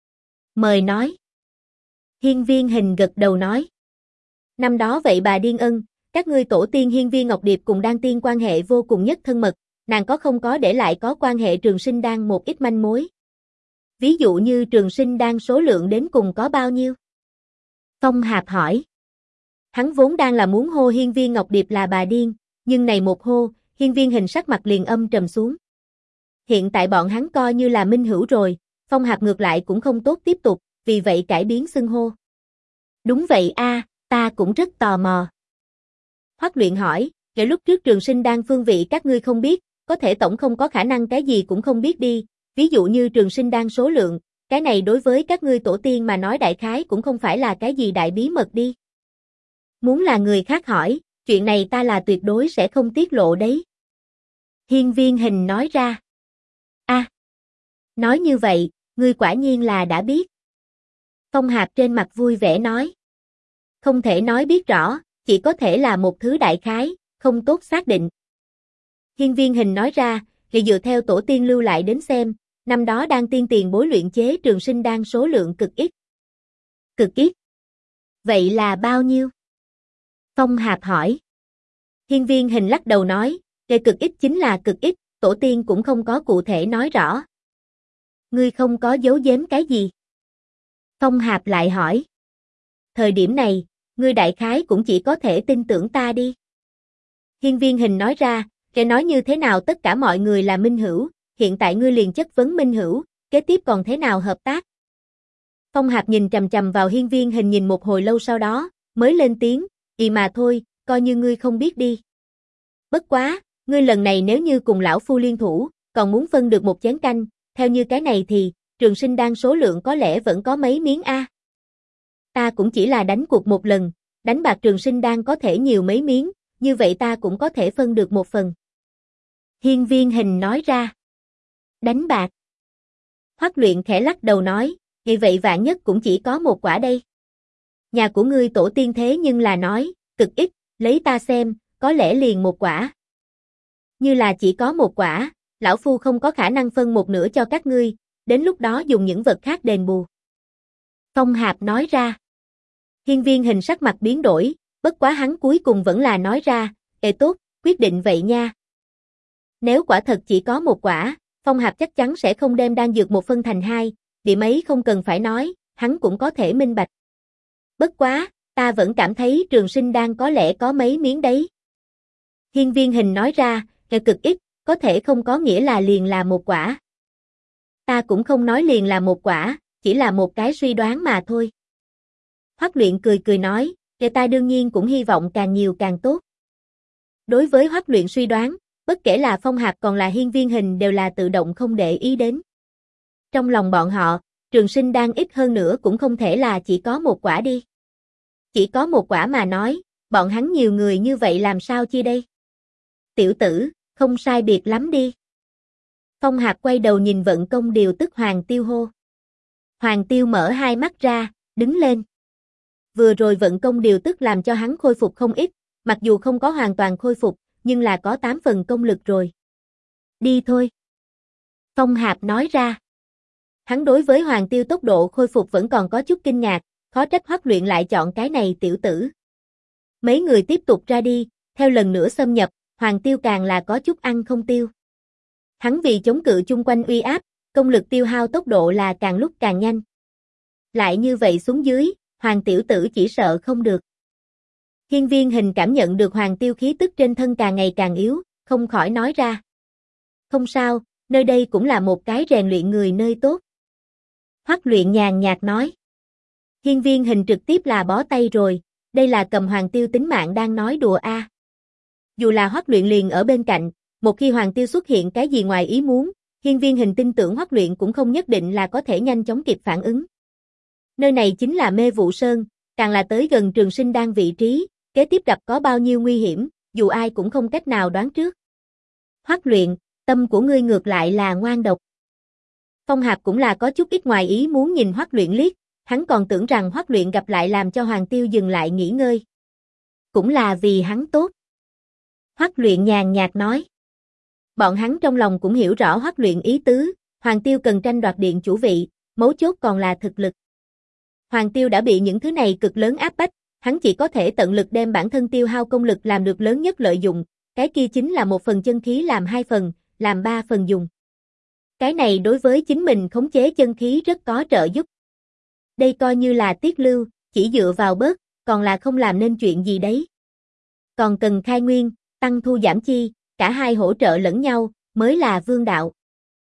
A: Mời nói. Hiên Viên Hình gật đầu nói. Năm đó vậy bà Điên Ân, các ngươi tổ tiên Hiên Viên Ngọc Điệp cùng Đan Tiên quan hệ vô cùng nhất thân mật, nàng có không có để lại có quan hệ Trường Sinh Đan một ít manh mối. Ví dụ như Trường Sinh Đan số lượng đến cùng có bao nhiêu? Phong Hạp hỏi. Hắn vốn đang là muốn hô Hiên Viên Ngọc Điệp là bà điên, nhưng này một hô, Hiên Viên Hình sắc mặt liền âm trầm xuống. Hiện tại bọn hắn coi như là minh hữu rồi, Phong Hạp ngược lại cũng không tốt tiếp tục, vì vậy cải biến xưng hô. Đúng vậy a, ta cũng rất tò mò. Hoắc Luyện hỏi, lúc trước Trường Sinh Đan phương vị các ngươi không biết, có thể tổng không có khả năng cái gì cũng không biết đi, ví dụ như Trường Sinh Đan số lượng, cái này đối với các ngươi tổ tiên mà nói đại khái cũng không phải là cái gì đại bí mật đi. Muốn là người khác hỏi, chuyện này ta là tuyệt đối sẽ không tiết lộ đấy. Hiên Viên Hình nói ra. Nói như vậy, ngươi quả nhiên là đã biết. Phong Hạp trên mặt vui vẻ nói. Không thể nói biết rõ, chỉ có thể là một thứ đại khái, không tốt xác định. Hiên Viên Hình nói ra, thì dựa theo tổ tiên lưu lại đến xem, năm đó Đan Tiên tiền bối luyện chế Trường Sinh Đan số lượng cực ít. Cực ít? Vậy là bao nhiêu? Phong Hạp hỏi. Hiên Viên Hình lắc đầu nói, cực ít chính là cực ít, tổ tiên cũng không có cụ thể nói rõ. Ngươi không có giấu giếm cái gì? Phong Hạp lại hỏi. Thời điểm này, ngươi đại khái cũng chỉ có thể tin tưởng ta đi. Hiên Viên Hình nói ra, nói như thế nào tất cả mọi người là minh hữu, hiện tại ngươi liền chất vấn minh hữu, kế tiếp còn thế nào hợp tác? Phong Hạp nhìn chằm chằm vào Hiên Viên Hình nhìn một hồi lâu sau đó, mới lên tiếng, mà thôi, coi như ngươi không biết đi. Bất quá, ngươi lần này nếu như cùng lão phu liên thủ, còn muốn phân được một chén canh, theo như cái này thì, Trường Sinh Đan số lượng có lẽ vẫn có mấy miếng a. Ta cũng chỉ là đánh cuộc một lần, đánh bạc Trường Sinh Đan có thể nhiều mấy miếng, như vậy ta cũng có thể phân được một phần. Hiên Viên Hình nói ra. Đánh bạc. Hoắc Luyện khẽ lắc đầu nói, vậy vạn nhất cũng chỉ có một quả đây. Nhà của ngươi tổ tiên thế nhưng là nói, cực ít, lấy ta xem, có lẽ liền một quả. Như là chỉ có một quả, lão phu không có khả năng phân một nửa cho các ngươi, đến lúc đó dùng những vật khác đền bù. Phong Hạp nói ra. Hiên Viên Hình sắc mặt biến đổi, bất quá hắn cuối cùng vẫn là nói ra, tốt, quyết định vậy nha. Nếu quả thật chỉ có một quả, Phong Hạp chắc chắn sẽ không đem đan dược một phân thành hai, điểm ấy không cần phải nói, hắn cũng có thể minh bạch. Bất quá, ta vẫn cảm thấy Trường Sinh Đan có lẽ có mấy miếng đấy. Hiên Viên Hình nói ra, cực ít, có thể không có nghĩa là liền là một quả. Ta cũng không nói liền là một quả, chỉ là một cái suy đoán mà thôi. Hoắc Luyện cười cười nói, ta đương nhiên cũng hy vọng càng nhiều càng tốt. Đối với Hoắc Luyện suy đoán, bất kể là Phong Hạp còn là Hiên Viên Hình đều là tự động không để ý đến. Trong lòng bọn họ, Trường Sinh Đan ít hơn nữa cũng không thể là chỉ có một quả đi. Chỉ có một quả mà nói, bọn hắn nhiều người như vậy làm sao chia đây? Tiểu tử, không sai biệt lắm đi. Phong Hạp quay đầu nhìn Vận Công Điều Tức Hoàng Tiêu hô. Hoàng Tiêu mở hai mắt ra, đứng lên. Vừa rồi Vận Công Điều Tức làm cho hắn khôi phục không ít, mặc dù không có hoàn toàn khôi phục, nhưng là có 8 phần công lực rồi. Đi thôi. Phong Hạp nói ra. Hắn đối với Hoàng Tiêu tốc độ khôi phục vẫn còn có chút kinh ngạc, khó trách Hoắc Luyện lại chọn cái này tiểu tử. Mấy người tiếp tục ra đi, theo lần nữa xâm nhập, Hoàng Tiêu càng là có chút ăn không tiêu. Hắn vì chống cự chung quanh uy áp, công lực tiêu hao tốc độ là càng lúc càng nhanh. Lại như vậy xuống dưới, Hoàng tiểu tử chỉ sợ không được. Hiên Viên Hình cảm nhận được Hoàng Tiêu khí tức trên thân càng ngày càng yếu, không khỏi nói ra. Không sao, nơi đây cũng là một cái rèn luyện người nơi tốt. Hoắc Luyện nhàn nhạt nói. Hiên Viên Hình trực tiếp là bó tay rồi, đây là cầm Hoàng Tiêu tính mạng đang nói đùa a. Dù là Hoắc Luyện liền ở bên cạnh, một khi Hoàng Tiêu xuất hiện cái gì ngoài ý muốn, Hiên Viên Hình tin tưởng Hoắc Luyện cũng không nhất định là có thể nhanh chóng kịp phản ứng. Nơi này chính là Mê Vụ Sơn, càng là tới gần Trường Sinh Đan vị trí, kế tiếp gặp có bao nhiêu nguy hiểm, dù ai cũng không cách nào đoán trước. Hoắc Luyện, tâm của ngươi ngược lại là ngoan độc. Phong Hạp cũng là có chút ít ngoài ý muốn nhìn Hoắc Luyện liếc, hắn còn tưởng rằng Hoắc Luyện gặp lại làm cho Hoàng Tiêu dừng lại nghỉ ngơi. Cũng là vì hắn tốt. Hoắc Luyện nhàn nhạt nói. Bọn hắn trong lòng cũng hiểu rõ Hoắc Luyện ý tứ, Hoàng Tiêu cần tranh đoạt điện chủ vị, mấu chốt còn là thực lực. Hoàng Tiêu đã bị những thứ này cực lớn áp bách, hắn chỉ có thể tận lực đem bản thân tiêu hao công lực làm được lớn nhất lợi dụng, cái kia chính là 1 phần chân khí làm 2 phần, làm 3 phần dùng. Cái này đối với chính mình khống chế chân khí rất có trợ giúp. Đây coi như là tiết lưu, chỉ dựa vào bớt, còn là không làm nên chuyện gì đấy. Còn cần khai nguyên, tăng thu giảm chi, cả hai hỗ trợ lẫn nhau, mới là vương đạo.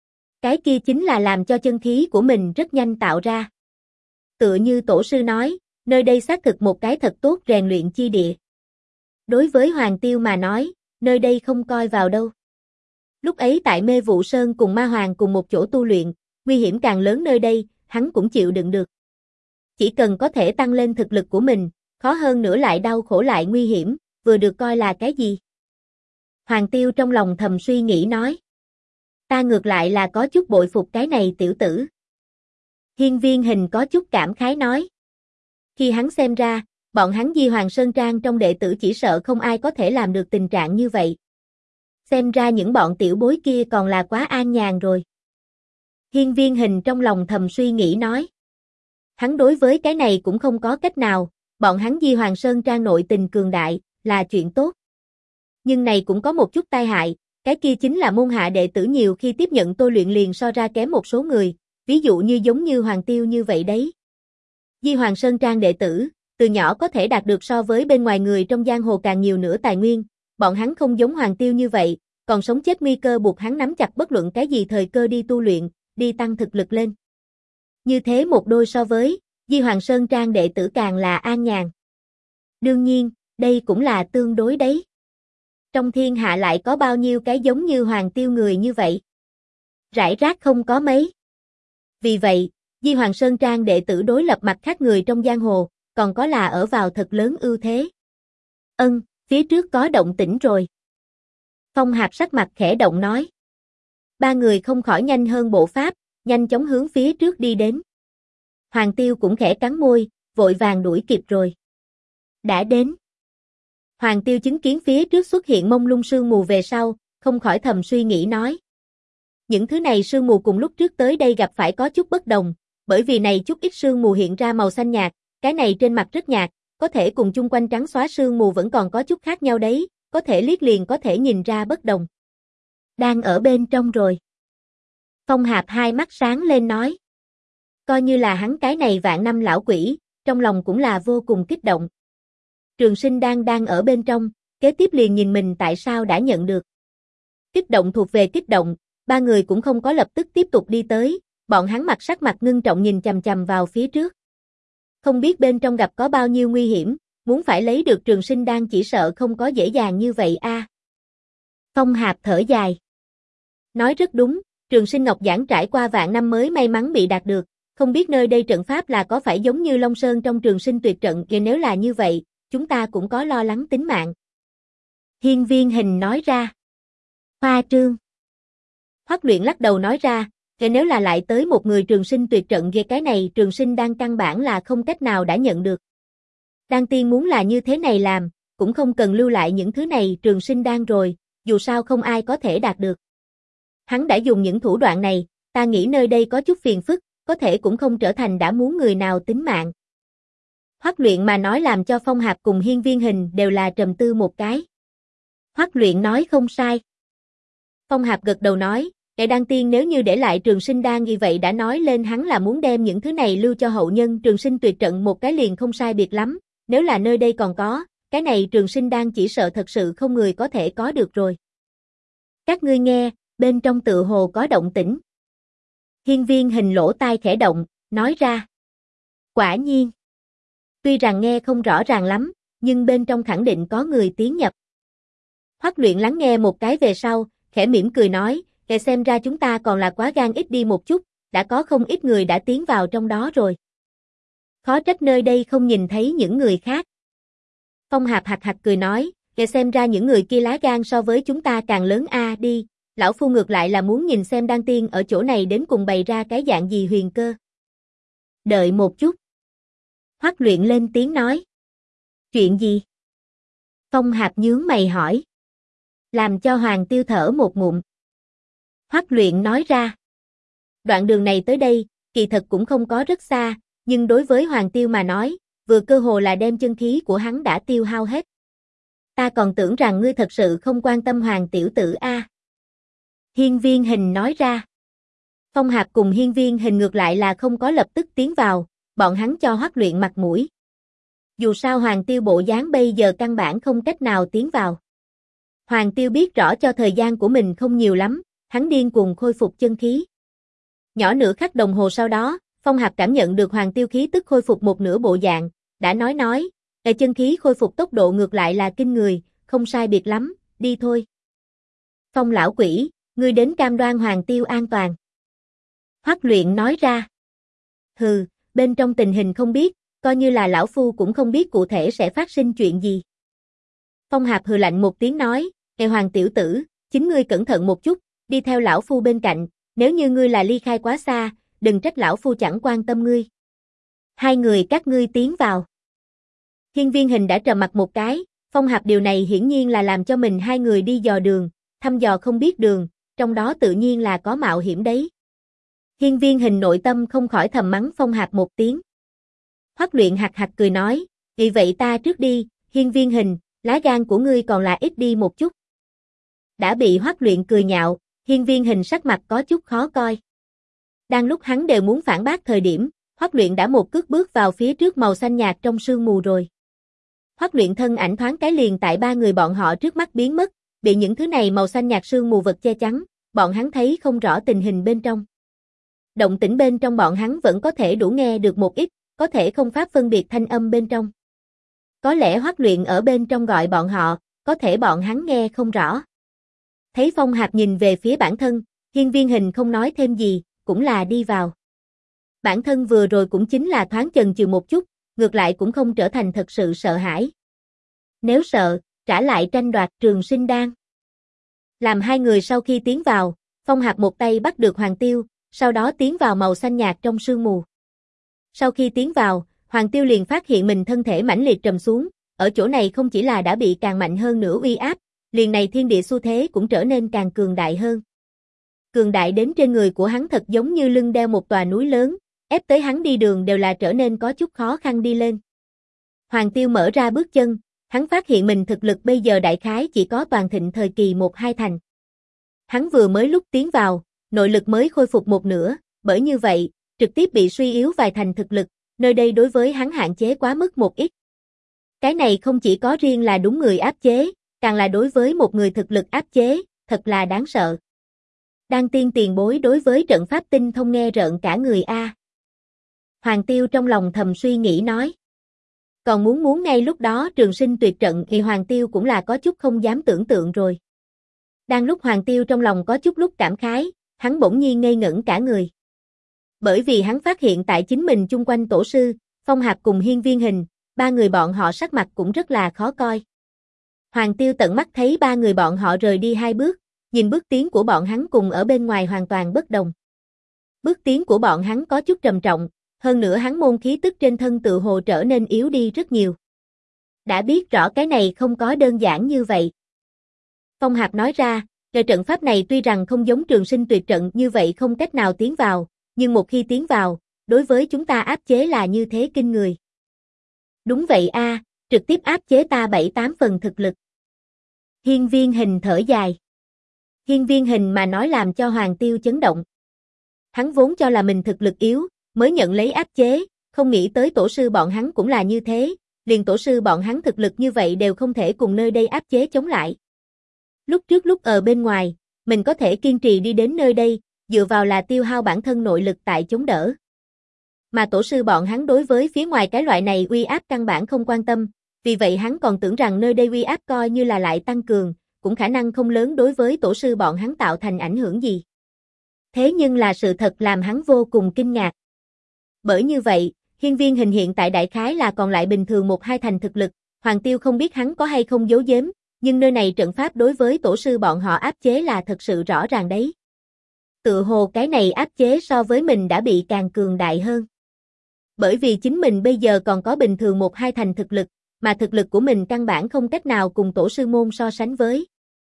A: Cái kia chính là làm cho chân khí của mình rất nhanh tạo ra. Tựa như tổ sư nói, nơi đây xác thực một cái thật tốt rèn luyện chi địa. Đối với Hoàng Tiêu mà nói, nơi đây không coi vào đâu. Lúc ấy tại Mê Vụ Sơn cùng Ma Hoàng cùng một chỗ tu luyện, nguy hiểm càng lớn nơi đây, hắn cũng chịu đựng được. Chỉ cần có thể tăng lên thực lực của mình, khó hơn nữa lại đau khổ lại nguy hiểm, vừa được coi là cái gì? Hoàng Tiêu trong lòng thầm suy nghĩ nói. Ta ngược lại là có chút bội phục cái này tiểu tử. Hiên Viên Hình có chút cảm khái nói. Khi hắn xem ra, bọn hắn Di Hoàng Sơn Trang trong đệ tử chỉ sợ không ai có thể làm được tình trạng như vậy. Xem ra những bọn tiểu bối kia còn là quá an nhàn rồi. Hiên Viên Hình trong lòng thầm suy nghĩ nói. Hắn đối với cái này cũng không có cách nào, bọn hắn Di Hoàng Sơn Trang nội tình cường đại, là chuyện tốt. Nhưng này cũng có một chút tai hại, cái kia chính là môn hạ đệ tử nhiều khi tiếp nhận tôi luyện liền so ra kém một số người, ví dụ như giống như Hoàng Tiêu như vậy đấy. Di Hoàng Sơn Trang đệ tử, từ nhỏ có thể đạt được so với bên ngoài người trong giang hồ càng nhiều nữa tài nguyên, bọn hắn không giống Hoàng Tiêu như vậy, còn sống chết nguy cơ buộc hắn nắm chặt bất luận cái gì thời cơ đi tu luyện, đi tăng thực lực lên. Như thế một đôi so với, Di Hoàng Sơn Trang đệ tử càng là an nhàn. Đương nhiên, đây cũng là tương đối đấy. Trong thiên hạ lại có bao nhiêu cái giống như Hoàng Tiêu người như vậy? Rải rác không có mấy. Vì vậy, Di Hoàng Sơn Trang đệ tử đối lập mặt khác người trong giang hồ, còn có là ở vào thật lớn ưu thế. Phía trước có động tĩnh rồi. Phong Hạp sắc mặt khẽ động nói. Ba người không khỏi nhanh hơn bộ pháp, nhanh chóng hướng phía trước đi đến. Hoàng Tiêu cũng khẽ cắn môi, vội vàng đuổi kịp rồi. Đã đến. Hoàng Tiêu chứng kiến phía trước xuất hiện mông lung sương mù về sau, không khỏi thầm suy nghĩ nói. Những thứ này sương mù cùng lúc trước tới đây gặp phải có chút bất đồng, bởi vì này chút ít sương mù hiện ra màu xanh nhạt, cái này trên mặt rất nhạt, có thể cùng chung quanh trắng xóa sương mù vẫn còn có chút khác nhau đấy, có thể liếc liền có thể nhìn ra bất đồng. Đang ở bên trong rồi. Phong Hạp hai mắt sáng lên nói. Coi như là hắn cái này vạn năm lão quỷ, trong lòng cũng là vô cùng kích động. Trường Sinh đang ở bên trong, kế tiếp liền nhìn mình tại sao đã nhận được. Kích động thuộc về kích động, ba người cũng không có lập tức tiếp tục đi tới, bọn hắn sắc mặt ngưng trọng nhìn chằm chằm vào phía trước. Không biết bên trong gặp có bao nhiêu nguy hiểm, muốn phải lấy được Trường Sinh đan chỉ sợ không có dễ dàng như vậy a. Phong Hạp thở dài. Nói rất đúng, Trường Sinh Ngọc Giản trải qua vạn năm mới may mắn bị đạt được, không biết nơi đây trận pháp là có phải giống như Long Sơn trong Trường Sinh tuyệt trận, và nếu là như vậy, chúng ta cũng có lo lắng tính mạng. Hiên Viên Hình nói ra. Khoa trương. Hoắc Luyện lắc đầu nói ra, và nếu là lại tới một người Trường Sinh tuyệt trận về cái này Trường Sinh đan căn bản là không cách nào đã nhận được. Đan tiên muốn là như thế này làm, cũng không cần lưu lại những thứ này Trường Sinh đan rồi, dù sao không ai có thể đạt được. Hắn đã dùng những thủ đoạn này, ta nghĩ nơi đây có chút phiền phức, có thể cũng không trở thành đã muốn người nào tính mạng. Hoắc Luyện mà nói làm cho Phong Hạp cùng Hiên Viên Hình đều là trầm tư một cái. Hoắc Luyện nói không sai. Phong Hạp gật đầu nói, kẻ đan tiên nếu như để lại Trường Sinh đan như vậy đã nói lên hắn là muốn đem những thứ này lưu cho hậu nhân Trường Sinh tuyệt trận một cái liền không sai biệt lắm, nếu là nơi đây còn có, cái này Trường Sinh đan chỉ sợ thật sự không người có thể có được rồi. Các ngươi nghe, bên trong tựa hồ có động tĩnh. Hiên Viên Hình lỗ tai khẽ động, nói ra. Quả nhiên. Tuy rằng nghe không rõ ràng lắm, nhưng bên trong khẳng định có người tiến nhập. Hoắc Luyện lắng nghe một cái về sau, khẽ mỉm cười nói, kể xem ra chúng ta còn là quá gan ít đi một chút, đã có không ít người đã tiến vào trong đó rồi. Khó trách nơi đây không nhìn thấy những người khác. Phong Hạp hạc hạc cười nói, kể xem ra những người kia lá gan so với chúng ta càng lớn a đi, lão phu ngược lại là muốn nhìn xem đan tiên ở chỗ này đến cùng bày ra cái dạng gì huyền cơ. Đợi một chút. Hoắc Luyện lên tiếng nói. Chuyện gì? Phong Hạp nhướng mày hỏi. Làm cho Hoàng Tiêu thở một ngụm. Hoắc Luyện nói ra. Đoạn đường này tới đây, kỳ thật cũng không có rất xa, nhưng đối với Hoàng Tiêu mà nói, vừa cơ hồ là đem chân khí của hắn đã tiêu hao hết. Ta còn tưởng rằng ngươi thật sự không quan tâm Hoàng tiểu tử a. Hiên Viên Hình nói ra. Phong Hạp cùng Hiên Viên Hình ngược lại là không có lập tức tiến vào, bọn hắn cho Hoắc Luyện mặt mũi. Dù sao Hoàng Tiêu bộ dáng bây giờ căn bản không cách nào tiến vào. Hoàng Tiêu biết rõ cho thời gian của mình không nhiều lắm, hắn điên cuồng khôi phục chân khí. Nhỏ nửa khắc đồng hồ sau đó, Phong Hạp cảm nhận được Hoàng Tiêu khí tức khôi phục một nửa bộ dạng, đã nói, chân khí khôi phục tốc độ ngược lại là kinh người, không sai biệt lắm, đi thôi. Phong lão quỷ, ngươi đến cam đoan Hoàng Tiêu an toàn. Hoắc Luyện nói ra. Hừ, bên trong tình hình không biết, coi như là lão phu cũng không biết cụ thể sẽ phát sinh chuyện gì. Phong Hạp hừ lạnh một tiếng nói, Hoàng tiểu tử, chính ngươi cẩn thận một chút, đi theo lão phu bên cạnh, nếu như ngươi là ly khai quá xa, đừng trách lão phu chẳng quan tâm ngươi. Hai người các ngươi tiến vào. Hiên Viên Hình đã trầm mặt một cái, Phong Hạp điều này hiển nhiên là làm cho mình hai người đi dò đường, thăm dò không biết đường, trong đó tự nhiên là có mạo hiểm đấy. Hiên Viên Hình nội tâm không khỏi thầm mắng Phong Hạp một tiếng. Hoắc Luyện hạc hạc cười nói, vì vậy ta trước đi, Hiên Viên Hình, lá gan của ngươi còn là ít đi một chút. Đã bị Hoắc Luyện cười nhạo, Hiên Viên Hình sắc mặt có chút khó coi. Đang lúc hắn đều muốn phản bác thời điểm, Hoắc Luyện đã một cước bước vào phía trước màu xanh nhạt trong sương mù rồi. Hoắc Luyện thân ảnh thoáng cái liền tại ba người bọn họ trước mắt biến mất, bị những thứ này màu xanh nhạt sương mù vật che chắn, bọn hắn thấy không rõ tình hình bên trong. động tĩnh bên trong bọn hắn vẫn có thể đủ nghe được một ít, có thể không pháp phân biệt thanh âm bên trong. Có lẽ Hoắc Luyện ở bên trong gọi bọn họ, có thể bọn hắn nghe không rõ. Thấy Phong Hạp nhìn về phía bản thân, Hiên Viên Hình không nói thêm gì, cũng là đi vào. Bản thân vừa rồi cũng chính là thoáng chần chừ một chút, ngược lại cũng không trở thành thật sự sợ hãi. Nếu sợ, trả lại tranh đoạt Trường Sinh Đan. Làm hai người sau khi tiến vào, Phong Hạp một tay bắt được Hoàng Tiêu, sau đó tiến vào màu xanh nhạt trong sương mù. Sau khi tiến vào, Hoàng Tiêu liền phát hiện mình thân thể mãnh liệt trầm xuống, ở chỗ này không chỉ là đã bị càng mạnh hơn nữa uy áp, liền này thiên địa xu thế cũng trở nên càng cường đại hơn. Cường đại đến trên người của hắn thật giống như lưng đeo một tòa núi lớn, ép tới hắn đi đường đều là trở nên có chút khó khăn đi lên. Hoàng Tiêu mở ra bước chân, hắn phát hiện mình thực lực bây giờ đại khái chỉ có toàn thịnh thời kỳ 1-2 thành. Hắn vừa mới lúc tiến vào, nội lực mới khôi phục một nửa, bởi như vậy, trực tiếp bị suy yếu vài thành thực lực, nơi đây đối với hắn hạn chế quá mức một ít. Cái này không chỉ có riêng là đúng người áp chế, càng là đối với một người thực lực áp chế, thật là đáng sợ. Đan Tiên tiền bối đối với trận pháp tinh thông nghe rợn cả người a. Hoàng Tiêu trong lòng thầm suy nghĩ nói. Còn muốn ngay lúc đó Trường Sinh tuyệt trận thì Hoàng Tiêu cũng là có chút không dám tưởng tượng rồi. Đang lúc Hoàng Tiêu trong lòng có chút lúc cảm khái, hắn bỗng nhiên ngây ngẩn cả người. Bởi vì hắn phát hiện tại chính mình chung quanh tổ sư, Phong Hạp cùng Hiên Viên Hình, ba người bọn họ sắc mặt cũng rất là khó coi. Hoàng Tiêu tận mắt thấy ba người bọn họ rời đi 2 bước, nhìn bước tiến của bọn hắn cùng ở bên ngoài hoàn toàn bất đồng. Bước tiến của bọn hắn có chút trầm trọng, hơn nữa hắn môn khí tức trên thân tự hồ trở nên yếu đi rất nhiều. Đã biết rõ cái này không có đơn giản như vậy. Phong Hạp nói ra, cái trận pháp này tuy rằng không giống Trường Sinh tuyệt trận như vậy không cách nào tiến vào, nhưng một khi tiến vào, đối với chúng ta áp chế là như thế kinh người. Đúng vậy a, trực tiếp áp chế ta 7-8 phần thực lực. Hiên Viên Hình thở dài. Hiên Viên Hình mà nói làm cho Hoàng Tiêu chấn động. Hắn vốn cho là mình thực lực yếu, mới nhận lấy áp chế, không nghĩ tới tổ sư bọn hắn cũng là như thế, liền tổ sư bọn hắn thực lực như vậy đều không thể cùng nơi đây áp chế chống lại. Lúc trước lúc ở bên ngoài, mình có thể kiên trì đi đến nơi đây, dựa vào là tiêu hao bản thân nội lực tại chống đỡ. Mà tổ sư bọn hắn đối với phía ngoài cái loại này uy áp căn bản không quan tâm, vì vậy hắn còn tưởng rằng nơi đây uy áp coi như là lại tăng cường, cũng khả năng không lớn đối với tổ sư bọn hắn tạo thành ảnh hưởng gì. Thế nhưng là sự thật làm hắn vô cùng kinh ngạc. Bởi như vậy, Hiên Viên Hình hiện tại đại khái là còn lại bình thường 1-2 thành thực lực, Hoàng Tiêu không biết hắn có hay không giấu giếm, nhưng nơi này trận pháp đối với tổ sư bọn họ áp chế là thật sự rõ ràng đấy. Tự hồ cái này áp chế so với mình đã bị càng cường đại hơn. Bởi vì chính mình bây giờ còn có bình thường 1-2 thành thực lực, mà thực lực của mình căn bản không cách nào cùng tổ sư môn so sánh với.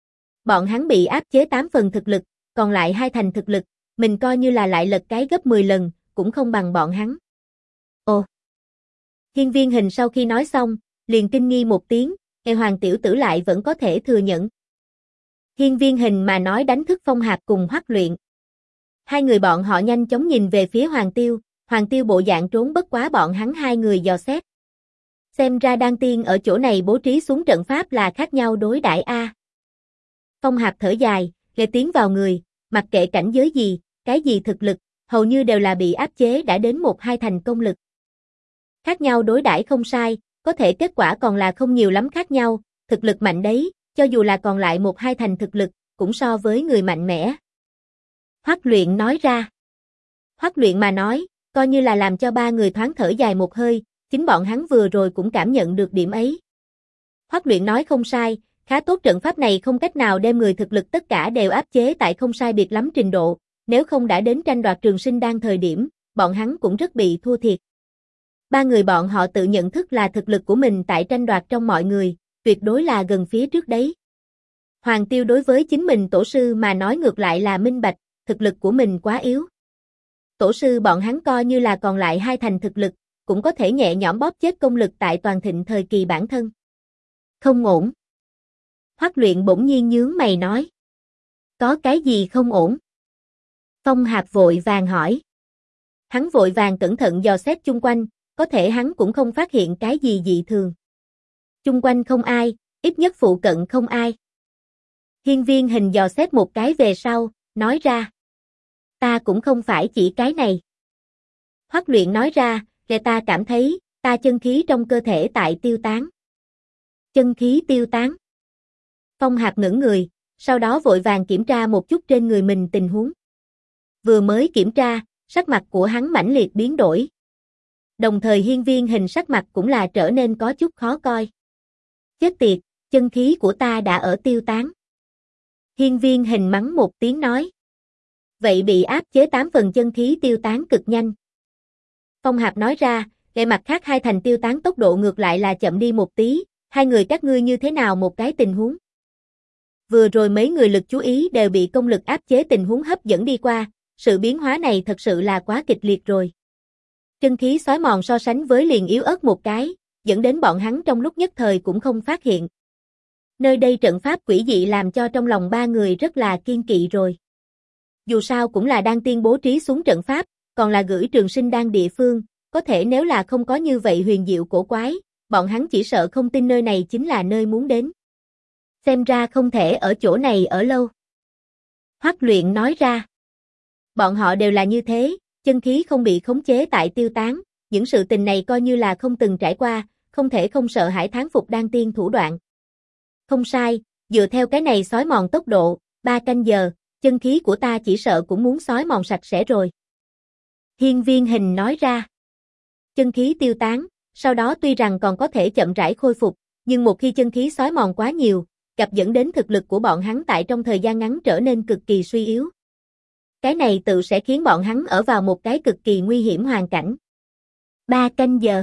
A: Bọn hắn bị áp chế 8 phần thực lực, còn lại 2 thành thực lực, mình coi như là lại lật cái gấp 10 lần, cũng không bằng bọn hắn. Ồ! Hiên Viên Hình sau khi nói xong, liền kinh nghi một tiếng, Hoàng tiểu tử lại vẫn có thể thừa nhận. Hiên Viên Hình mà nói đánh thức Phong Hạp cùng Hoắc Luyện. Hai người bọn họ nhanh chóng nhìn về phía Hoàng Tiêu bộ dạng trốn bất quá bọn hắn hai người dò xét. Xem ra Đan Tiên ở chỗ này bố trí xuống trận pháp là khác nhau đối đãi a. Phong Hạp thở dài, ghé tiến vào người, mặc kệ cảnh giới gì, cái gì thực lực, hầu như đều là bị áp chế đã đến 1-2 thành công lực. Khác nhau đối đãi không sai, có thể kết quả còn là không nhiều lắm khác nhau, thực lực mạnh đấy, cho dù là còn lại 1-2 thành thực lực, cũng so với người mạnh mẽ. Hoắc Luyện nói ra. Hoắc Luyện mà nói, coi như là làm cho ba người thoáng thở dài một hơi, chính bọn hắn vừa rồi cũng cảm nhận được điểm ấy. Hoắc Luyện nói không sai, khá tốt trận pháp này không cách nào đem người thực lực tất cả đều áp chế tại không sai biệt lắm trình độ, nếu không đã đến tranh đoạt Trường Sinh Đan thời điểm, bọn hắn cũng rất bị thua thiệt. Ba người bọn họ tự nhận thức là thực lực của mình tại tranh đoạt trong mọi người, tuyệt đối là gần phía trước đấy. Hoàng Tiêu đối với chính mình tổ sư mà nói ngược lại là minh bạch, thực lực của mình quá yếu. Tổ sư bọn hắn coi như là còn lại 2 thành thực lực, cũng có thể nhẹ nhõm bóp chết công lực tại toàn thịnh thời kỳ bản thân. Không ổn. Hoắc Luyện bỗng nhiên nhướng mày nói. Có cái gì không ổn? Phong Hạp vội vàng hỏi. Hắn vội vàng cẩn thận dò xét chung quanh, có thể hắn cũng không phát hiện cái gì dị thường. Chung quanh không ai, ít nhất phụ cận không ai. Hiên Viên Hình dò xét một cái về sau, nói ra. Ta cũng không phải chỉ cái này. Hoắc Luyện nói ra, ta cảm thấy, ta chân khí trong cơ thể tại tiêu tán. Chân khí tiêu tán. Phong Hạc ngẩn người, sau đó vội vàng kiểm tra một chút trên người mình tình huống. Vừa mới kiểm tra, sắc mặt của hắn mãnh liệt biến đổi. Đồng thời Hiên Viên Hình sắc mặt cũng là trở nên có chút khó coi. Chết tiệt, chân khí của ta đã ở tiêu tán. Hiên Viên Hình mắng một tiếng nói. Vậy bị áp chế 8 phần chân khí tiêu tán cực nhanh. Phong Hạc nói ra, về mặt khác hai thành tiêu tán tốc độ ngược lại là chậm đi một tí, hai người các ngươi như thế nào một cái tình huống. Vừa rồi mấy người lực chú ý đều bị công lực áp chế tình huống hấp dẫn đi qua, sự biến hóa này thật sự là quá kịch liệt rồi. Chân khí xói mòn so sánh với liền yếu ớt một cái, dẫn đến bọn hắn trong lúc nhất thời cũng không phát hiện. Nơi đây trận pháp quỷ dị làm cho trong lòng ba người rất là kiên kỵ rồi. Dù sao cũng là đang tiên bố trí xuống trận pháp, còn là gửi Trường Sinh Đan địa phương, có thể nếu là không có như vậy huyền diệu cổ quái, bọn hắn chỉ sợ không tin nơi này chính là nơi muốn đến. Xem ra không thể ở chỗ này ở lâu. Hoắc Luyện nói ra. Bọn họ đều là như thế, chân khí không bị khống chế tại tiêu tán, những sự tình này coi như là không từng trải qua, không thể không sợ hãi thán phục đan tiên thủ đoạn. Không sai, dựa theo cái này xói mòn tốc độ, 3 canh giờ, chân khí của ta chỉ sợ cũng muốn xói mòn sạch sẽ rồi. Hiên Viên Hình nói ra. Chân khí tiêu tán, sau đó tuy rằng còn có thể chậm rãi khôi phục, nhưng một khi chân khí xói mòn quá nhiều, gặp dẫn đến thực lực của bọn hắn tại trong thời gian ngắn trở nên cực kỳ suy yếu. Cái này tự sẽ khiến bọn hắn ở vào một cái cực kỳ nguy hiểm hoàn cảnh. 3 canh giờ.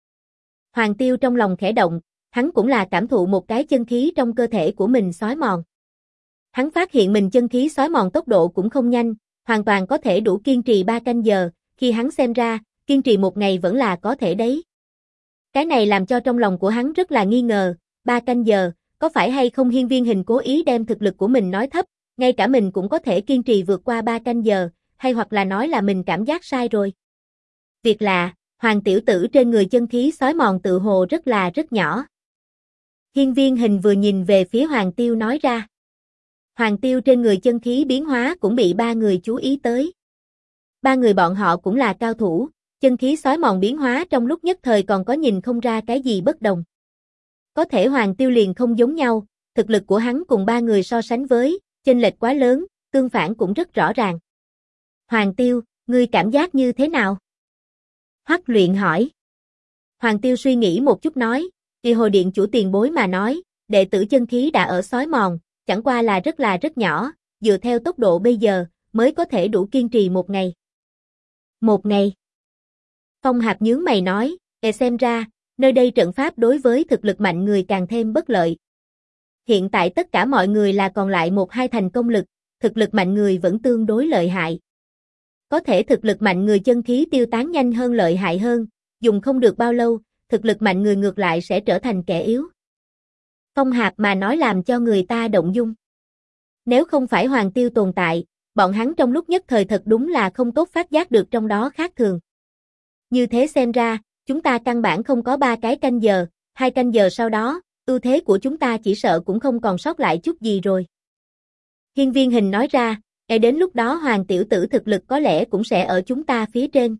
A: Hoàng Tiêu trong lòng khẽ động, hắn cũng là cảm thụ một cái chân khí trong cơ thể của mình xói mòn. Hắn phát hiện mình chân khí xói mòn tốc độ cũng không nhanh, hoàn toàn có thể đủ kiên trì 3 canh giờ, khi hắn xem ra, kiên trì một ngày vẫn là có thể đấy. Cái này làm cho trong lòng của hắn rất là nghi ngờ, 3 canh giờ, có phải hay không Hiên Viên Hình cố ý đem thực lực của mình nói thấp, ngay cả mình cũng có thể kiên trì vượt qua 3 canh giờ, hay hoặc là nói là mình cảm giác sai rồi. Việc là, Hoàng tiểu tử trên người chân khí xói mòn tự hồ rất nhỏ. Hiên Viên Hình vừa nhìn về phía Hoàng Tiêu nói ra. Hoàng Tiêu trên người chân khí biến hóa cũng bị ba người chú ý tới. Ba người bọn họ cũng là cao thủ, chân khí xói mòn biến hóa trong lúc nhất thời còn có nhìn không ra cái gì bất đồng. Có thể Hoàng Tiêu liền không giống nhau, thực lực của hắn cùng ba người so sánh với, chênh lệch quá lớn, tương phản cũng rất rõ ràng. Hoàng Tiêu, ngươi cảm giác như thế nào? Hoắc Luyện hỏi. Hoàng Tiêu suy nghĩ một chút nói, vì hồi điện chủ tiền bối mà nói, đệ tử chân khí đã ở xói mòn, chẳng qua là rất nhỏ, dựa theo tốc độ bây giờ, mới có thể đủ kiên trì một ngày. Một ngày. Phong Hạp nhướng mày nói, xem ra, nơi đây trận pháp đối với thực lực mạnh người càng thêm bất lợi. Hiện tại tất cả mọi người là còn lại 1-2 thành công lực, thực lực mạnh người vẫn tương đối lợi hại. Có thể thực lực mạnh người chân khí tiêu tán nhanh hơn lợi hại hơn, dùng không được bao lâu, thực lực mạnh người ngược lại sẽ trở thành kẻ yếu. Phong Hạp mà nói làm cho người ta động dung. Nếu không phải Hoàng Tiêu tồn tại, bọn hắn trong lúc nhất thời thật đúng là không tốt phát giác được trong đó khác thường. Như thế xem ra, chúng ta căn bản không có 3 cái canh giờ, 2 canh giờ sau đó, ưu thế của chúng ta chỉ sợ cũng không còn sót lại chút gì rồi. Hiên Viên Hình nói ra, đến lúc đó Hoàng tiểu tử thực lực có lẽ cũng sẽ ở chúng ta phía trên.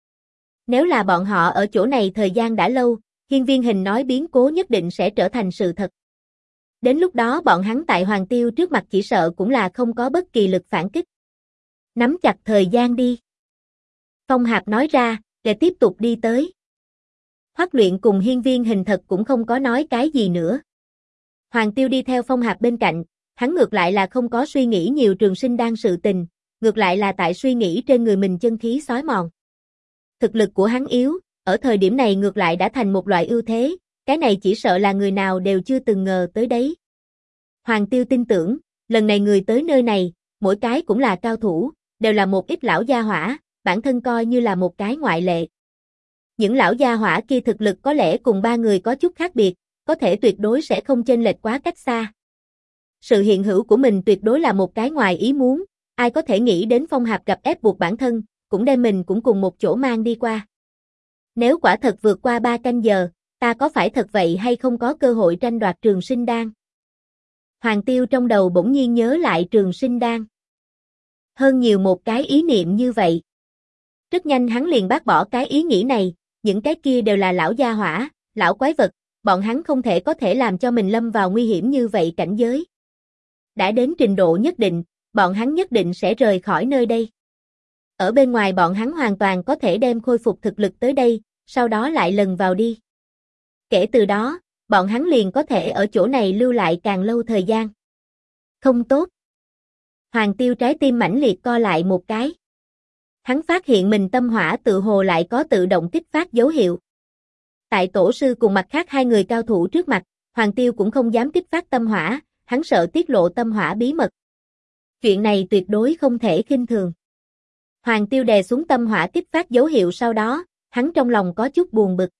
A: Nếu là bọn họ ở chỗ này thời gian đã lâu, Hiên Viên Hình nói biến cố nhất định sẽ trở thành sự thật. Đến lúc đó bọn hắn tại Hoàng Tiêu trước mặt chỉ sợ cũng là không có bất kỳ lực phản kích. Nắm chặt thời gian đi. Phong Hạp nói ra, để tiếp tục đi tới. Hoắc Luyện cùng Hiên Viên Hình thật cũng không có nói cái gì nữa. Hoàng Tiêu đi theo Phong Hạp bên cạnh, hắn ngược lại là không có suy nghĩ nhiều Trường Sinh Đan sự tình, ngược lại là tại suy nghĩ trên người mình chân khí xói mòn. Thực lực của hắn yếu, ở thời điểm này ngược lại đã thành một loại ưu thế, cái này chỉ sợ là người nào đều chưa từng ngờ tới đấy. Hoàng Tiêu tin tưởng, lần này người tới nơi này, mỗi cái cũng là cao thủ, đều là một ít lão gia hỏa, bản thân coi như là một cái ngoại lệ. Những lão gia hỏa kia thực lực có lẽ cùng ba người có chút khác biệt, có thể tuyệt đối sẽ không chênh lệch quá cách xa. Sự hiện hữu của mình tuyệt đối là một cái ngoài ý muốn, ai có thể nghĩ đến Phong Hạp gặp ép buộc bản thân, cũng đem mình cũng cùng một chỗ mang đi qua. Nếu quả thật vượt qua 3 canh giờ, ta có phải thật vậy hay không có cơ hội tranh đoạt Trường Sinh Đan? Hoàng Tiêu trong đầu bỗng nhiên nhớ lại Trường Sinh Đan. hơn nhiều một cái ý niệm như vậy. Rất nhanh hắn liền bác bỏ cái ý nghĩ này, những cái kia đều là lão gia hỏa, lão quái vật, bọn hắn không thể có thể làm cho mình lâm vào nguy hiểm như vậy cảnh giới. Đã đến trình độ nhất định, bọn hắn nhất định sẽ rời khỏi nơi đây. Ở bên ngoài bọn hắn hoàn toàn có thể đem khôi phục thực lực tới đây, sau đó lại lần vào đi. Kể từ đó, bọn hắn liền có thể ở chỗ này lưu lại càng lâu thời gian. Không tốt. Hoàng Tiêu trái tim mãnh liệt co lại một cái. Hắn phát hiện mình tâm hỏa tự hồ lại có tự động kích phát dấu hiệu. Tại tổ sư cùng mặt khác hai người cao thủ trước mặt, Hoàng Tiêu cũng không dám kích phát tâm hỏa, hắn sợ tiết lộ tâm hỏa bí mật. Chuyện này tuyệt đối không thể khinh thường. Hoàng Tiêu đè xuống tâm hỏa kích phát dấu hiệu sau đó, hắn trong lòng có chút buồn bực.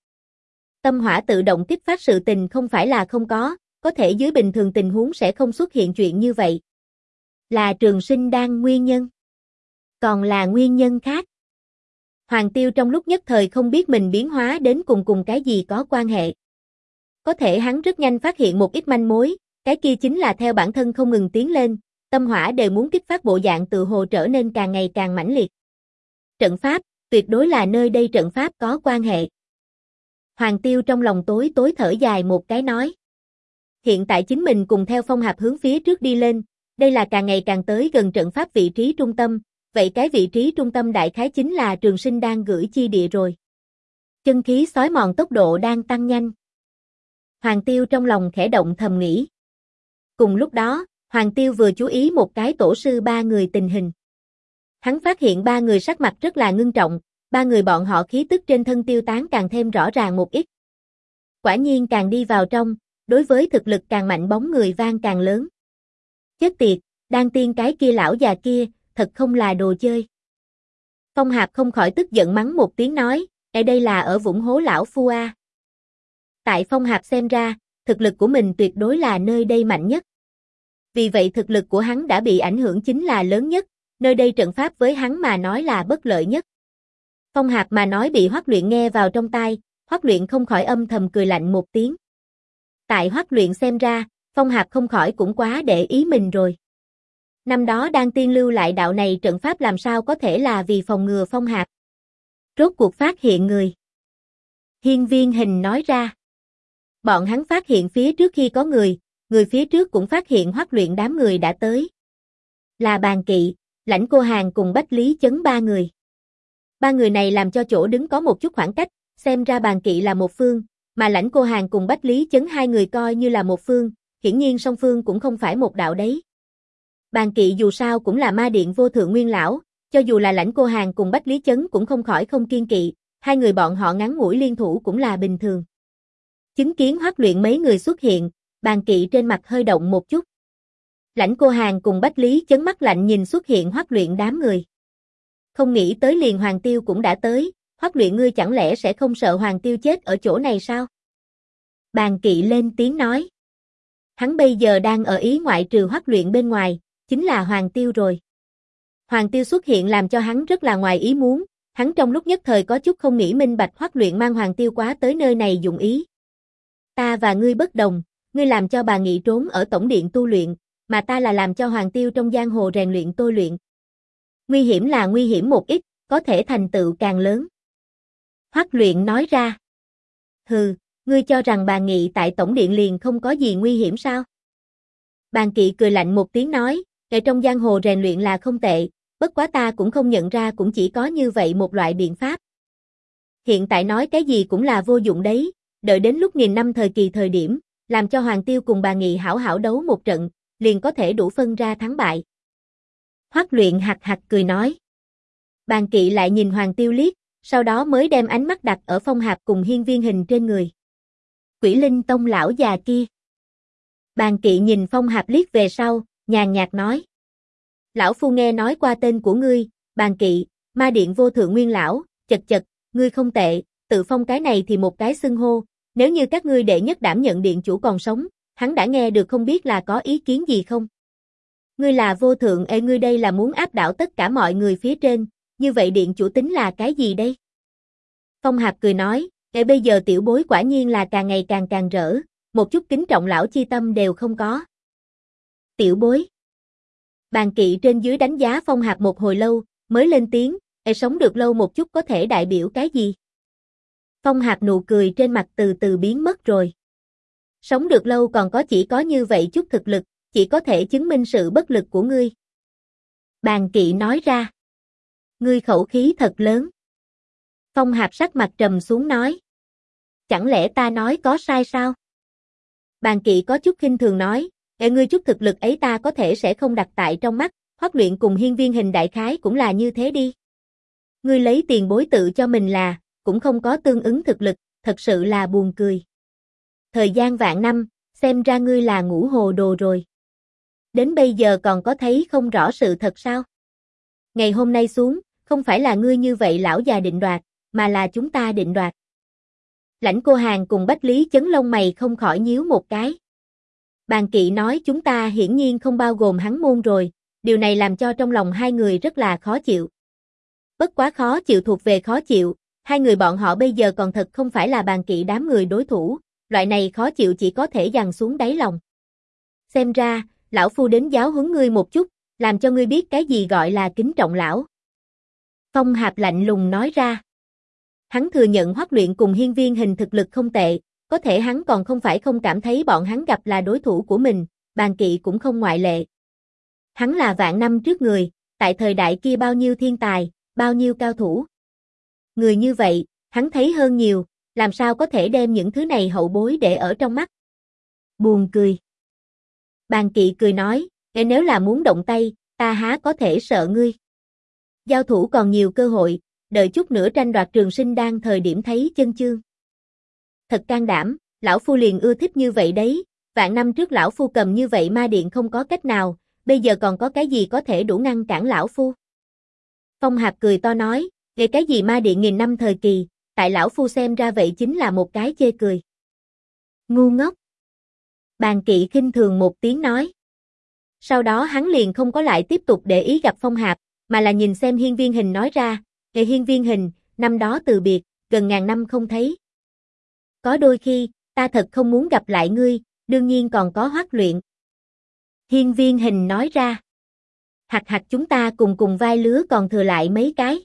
A: Tâm hỏa tự động kích phát sự tình không phải là không có thể dưới bình thường tình huống sẽ không xuất hiện chuyện như vậy. Là trường sinh đan nguyên nhân. Còn là nguyên nhân khác. Hoàng Tiêu trong lúc nhất thời không biết mình biến hóa đến cùng cái gì có quan hệ. Có thể hắn rất nhanh phát hiện một ít manh mối, cái kia chính là theo bản thân không ngừng tiến lên, tâm hỏa đều muốn kích phát bộ dạng tự hồ trở nên càng ngày càng mãnh liệt. Trận pháp, tuyệt đối là nơi đây trận pháp có quan hệ. Hoàng Tiêu trong lòng tối thở dài một cái nói. Hiện tại chính mình cùng theo Phong Hạp hướng phía trước đi lên, đây là càng ngày càng tới gần trận pháp vị trí trung tâm, vậy cái vị trí trung tâm đại khái chính là trường sinh đang gửi chi địa rồi. Chân khí xói mòn tốc độ đang tăng nhanh. Hoàng Tiêu trong lòng khẽ động thầm nghĩ. Cùng lúc đó, Hoàng Tiêu vừa chú ý một cái tổ sư ba người tình hình. Hắn phát hiện ba người sắc mặt rất là ngưng trọng, ba người bọn họ khí tức trên thân tiêu tán càng thêm rõ ràng một ít. Quả nhiên càng đi vào trong, đối với thực lực càng mạnh bóng người vang càng lớn. Chết tiệt, Đan Tiên cái kia lão già kia, thật không là đồ chơi. Phong Hạp không khỏi tức giận mắng một tiếng nói, đây là ở vũng hố lão phu a. Tại Phong Hạp xem ra, thực lực của mình tuyệt đối là nơi đây mạnh nhất. Vì vậy thực lực của hắn đã bị ảnh hưởng chính là lớn nhất, nơi đây trận pháp với hắn mà nói là bất lợi nhất. Phong Hạp mà nói bị Hoắc Luyện nghe vào trong tai, Hoắc Luyện không khỏi âm thầm cười lạnh một tiếng. Tại Hoắc Luyện xem ra, Phong Hạp không khỏi cũng quá để ý mình rồi. Năm đó Đan Tiên lưu lại đạo này trận pháp làm sao có thể là vì phòng ngừa Phong Hạp. Rốt cuộc phát hiện người. Hiên Viên Hình nói ra. Bọn hắn phát hiện phía trước khi có người phía trước cũng phát hiện Hoắc Luyện đám người đã tới. Là Bàn Kỵ, Lãnh Cô Hàn cùng Bách Lý Chấn ba người. Ba người này làm cho chỗ đứng có một chút khoảng cách, xem ra Bàn Kỵ là một phương, mà Lãnh Cô Hàn cùng Bách Lý Chấn hai người coi như là một phương, hiển nhiên song phương cũng không phải một đạo đấy. Bàn Kỵ dù sao cũng là ma điện vô thượng nguyên lão, cho dù là Lãnh Cô Hàn cùng Bách Lý Chấn cũng không khỏi không kiên kỵ, hai người bọn họ ngắn ngủi liên thủ cũng là bình thường. Chứng kiến Hoắc Luyện mấy người xuất hiện, Bàn Kỵ trên mặt hơi động một chút. Lãnh Cô Hàn cùng Bách Lý Chấn mắt lạnh nhìn xuất hiện Hoắc Luyện đám người. Không nghĩ tới liền Hoàng Tiêu cũng đã tới, Hoắc Luyện ngươi chẳng lẽ sẽ không sợ Hoàng Tiêu chết ở chỗ này sao? Bàn Kỵ lên tiếng nói. Hắn bây giờ đang ở ý ngoại trừ Hoắc Luyện bên ngoài, chính là Hoàng Tiêu rồi. Hoàng Tiêu xuất hiện làm cho hắn rất là ngoài ý muốn, hắn trong lúc nhất thời có chút không nghĩ minh bạch Hoắc Luyện mang Hoàng Tiêu quá tới nơi này dụng ý. Ta và ngươi bất đồng, ngươi làm cho bà Nghị trốn ở tổng điện tu luyện, mà ta là làm cho Hoàng Tiêu trong giang hồ rèn luyện tôi luyện. Nguy hiểm là nguy hiểm một ít, có thể thành tựu càng lớn. Hoắc Luyện nói ra. Hừ, ngươi cho rằng bà Nghị tại tổng điện liền không có gì nguy hiểm sao? Bàn Kỵ cười lạnh một tiếng nói, ở trong giang hồ rèn luyện là không tệ, bất quá ta cũng không nhận ra cũng chỉ có như vậy một loại biện pháp. Hiện tại nói cái gì cũng là vô dụng đấy, đợi đến lúc nghìn năm thời kỳ thời điểm, làm cho Hoàng Tiêu cùng bà Nghị hảo hảo đấu một trận, liền có thể đủ phân ra thắng bại. Hoắc Luyện hạc hạc cười nói. Bàn Kỵ lại nhìn Hoàng Tiêu liếc, sau đó mới đem ánh mắt đặt ở Phong Hạp cùng Hiên Viên Hình trên người. Quỷ Linh Tông lão già kia. Bàn Kỵ nhìn Phong Hạp liếc về sau, nhàn nhạt nói. Lão phu nghe nói qua tên của ngươi, Bàn Kỵ, ma điện vô thượng nguyên lão, chật chật, ngươi không tệ, tự phong cái này thì một cái xưng hô, nếu như các ngươi đệ nhất đảm nhận điện chủ còn sống, hắn đã nghe được không biết là có ý kiến gì không? Ngươi là vô thượng ngươi đây là muốn áp đảo tất cả mọi người phía trên, như vậy điện chủ tính là cái gì đây? Phong Hạp cười nói, bây giờ tiểu bối quả nhiên là càng ngày càng rỡ, một chút kính trọng lão chi tâm đều không có. Tiểu bối. Bàn kỵ trên dưới đánh giá Phong Hạp một hồi lâu, mới lên tiếng, sống được lâu một chút có thể đại biểu cái gì? Phong Hạp nụ cười trên mặt từ từ biến mất rồi. Sống được lâu còn chỉ có như vậy chút thực lực, chỉ có thể chứng minh sự bất lực của ngươi. Bàn kỵ nói ra. Ngươi khẩu khí thật lớn. Phong Hạp sắc mặt trầm xuống nói. Chẳng lẽ ta nói có sai sao? Bàn kỵ có chút khinh thường nói, ngươi chút thực lực ấy ta có thể sẽ không đặt tại trong mắt, Hoắc Luyện cùng Hiên Viên Hình đại khái cũng là như thế đi. Ngươi lấy tiền bối tự cho mình là, cũng không có tương ứng thực lực, thật sự là buồn cười. Thời gian vạn năm, xem ra ngươi là ngủ hồ đồ rồi. Đến bây giờ còn có thấy không rõ sự thật sao? Ngày hôm nay xuống, không phải là ngươi như vậy lão già định đoạt, mà là chúng ta định đoạt. Lãnh Cô Hàn cùng Bách Lý Chấn lông mày không khỏi nhíu một cái. Bàn kỵ nói chúng ta hiển nhiên không bao gồm hắn môn rồi, điều này làm cho trong lòng hai người rất là khó chịu. Bất quá khó chịu thuộc về khó chịu, hai người bọn họ bây giờ còn thật không phải là bàn kỵ đám người đối thủ, loại này khó chịu chỉ có thể dằn xuống đáy lòng. Xem ra, lão phu đến giáo huấn ngươi một chút, làm cho ngươi biết cái gì gọi là kính trọng lão. Phong Hạp lạnh lùng nói ra. Hắn thừa nhận Hoắc Luyện cùng Hiên Viên Hình thực lực không tệ, có thể hắn còn không phải không cảm thấy bọn hắn gặp là đối thủ của mình, bàn kỵ cũng không ngoại lệ. Hắn là vạn năm trước người, tại thời đại kia bao nhiêu thiên tài, bao nhiêu cao thủ. Người như vậy, hắn thấy hơn nhiều, làm sao có thể đem những thứ này hậu bối để ở trong mắt. Buồn cười. Bàn kỵ cười nói, nếu là muốn động tay, ta há có thể sợ ngươi. Giao thủ còn nhiều cơ hội, đợi chút nữa tranh đoạt trường sinh đan thời điểm thấy chân chương. Thật can đảm, lão phu liền ưa thích như vậy đấy, vạn năm trước lão phu cầm như vậy ma điện không có cách nào, bây giờ còn có cái gì có thể đủ ngăn cản lão phu. Phong Hạp cười to nói, về cái gì ma điện nghìn năm thời kỳ, tại lão phu xem ra vậy chính là một cái chê cười. Ngu ngốc. Bàn kỵ khinh thường một tiếng nói. Sau đó hắn liền không có lại tiếp tục để ý gặp Phong Hạp, mà là nhìn xem Hiên Viên Hình nói ra, Hiên Viên Hình, năm đó từ biệt, gần ngàn năm không thấy. Có đôi khi, ta thật không muốn gặp lại ngươi, đương nhiên còn có Hoắc Luyện. Hiên Viên Hình nói ra. Hạch hạch chúng ta cùng vai lứa còn thừa lại mấy cái.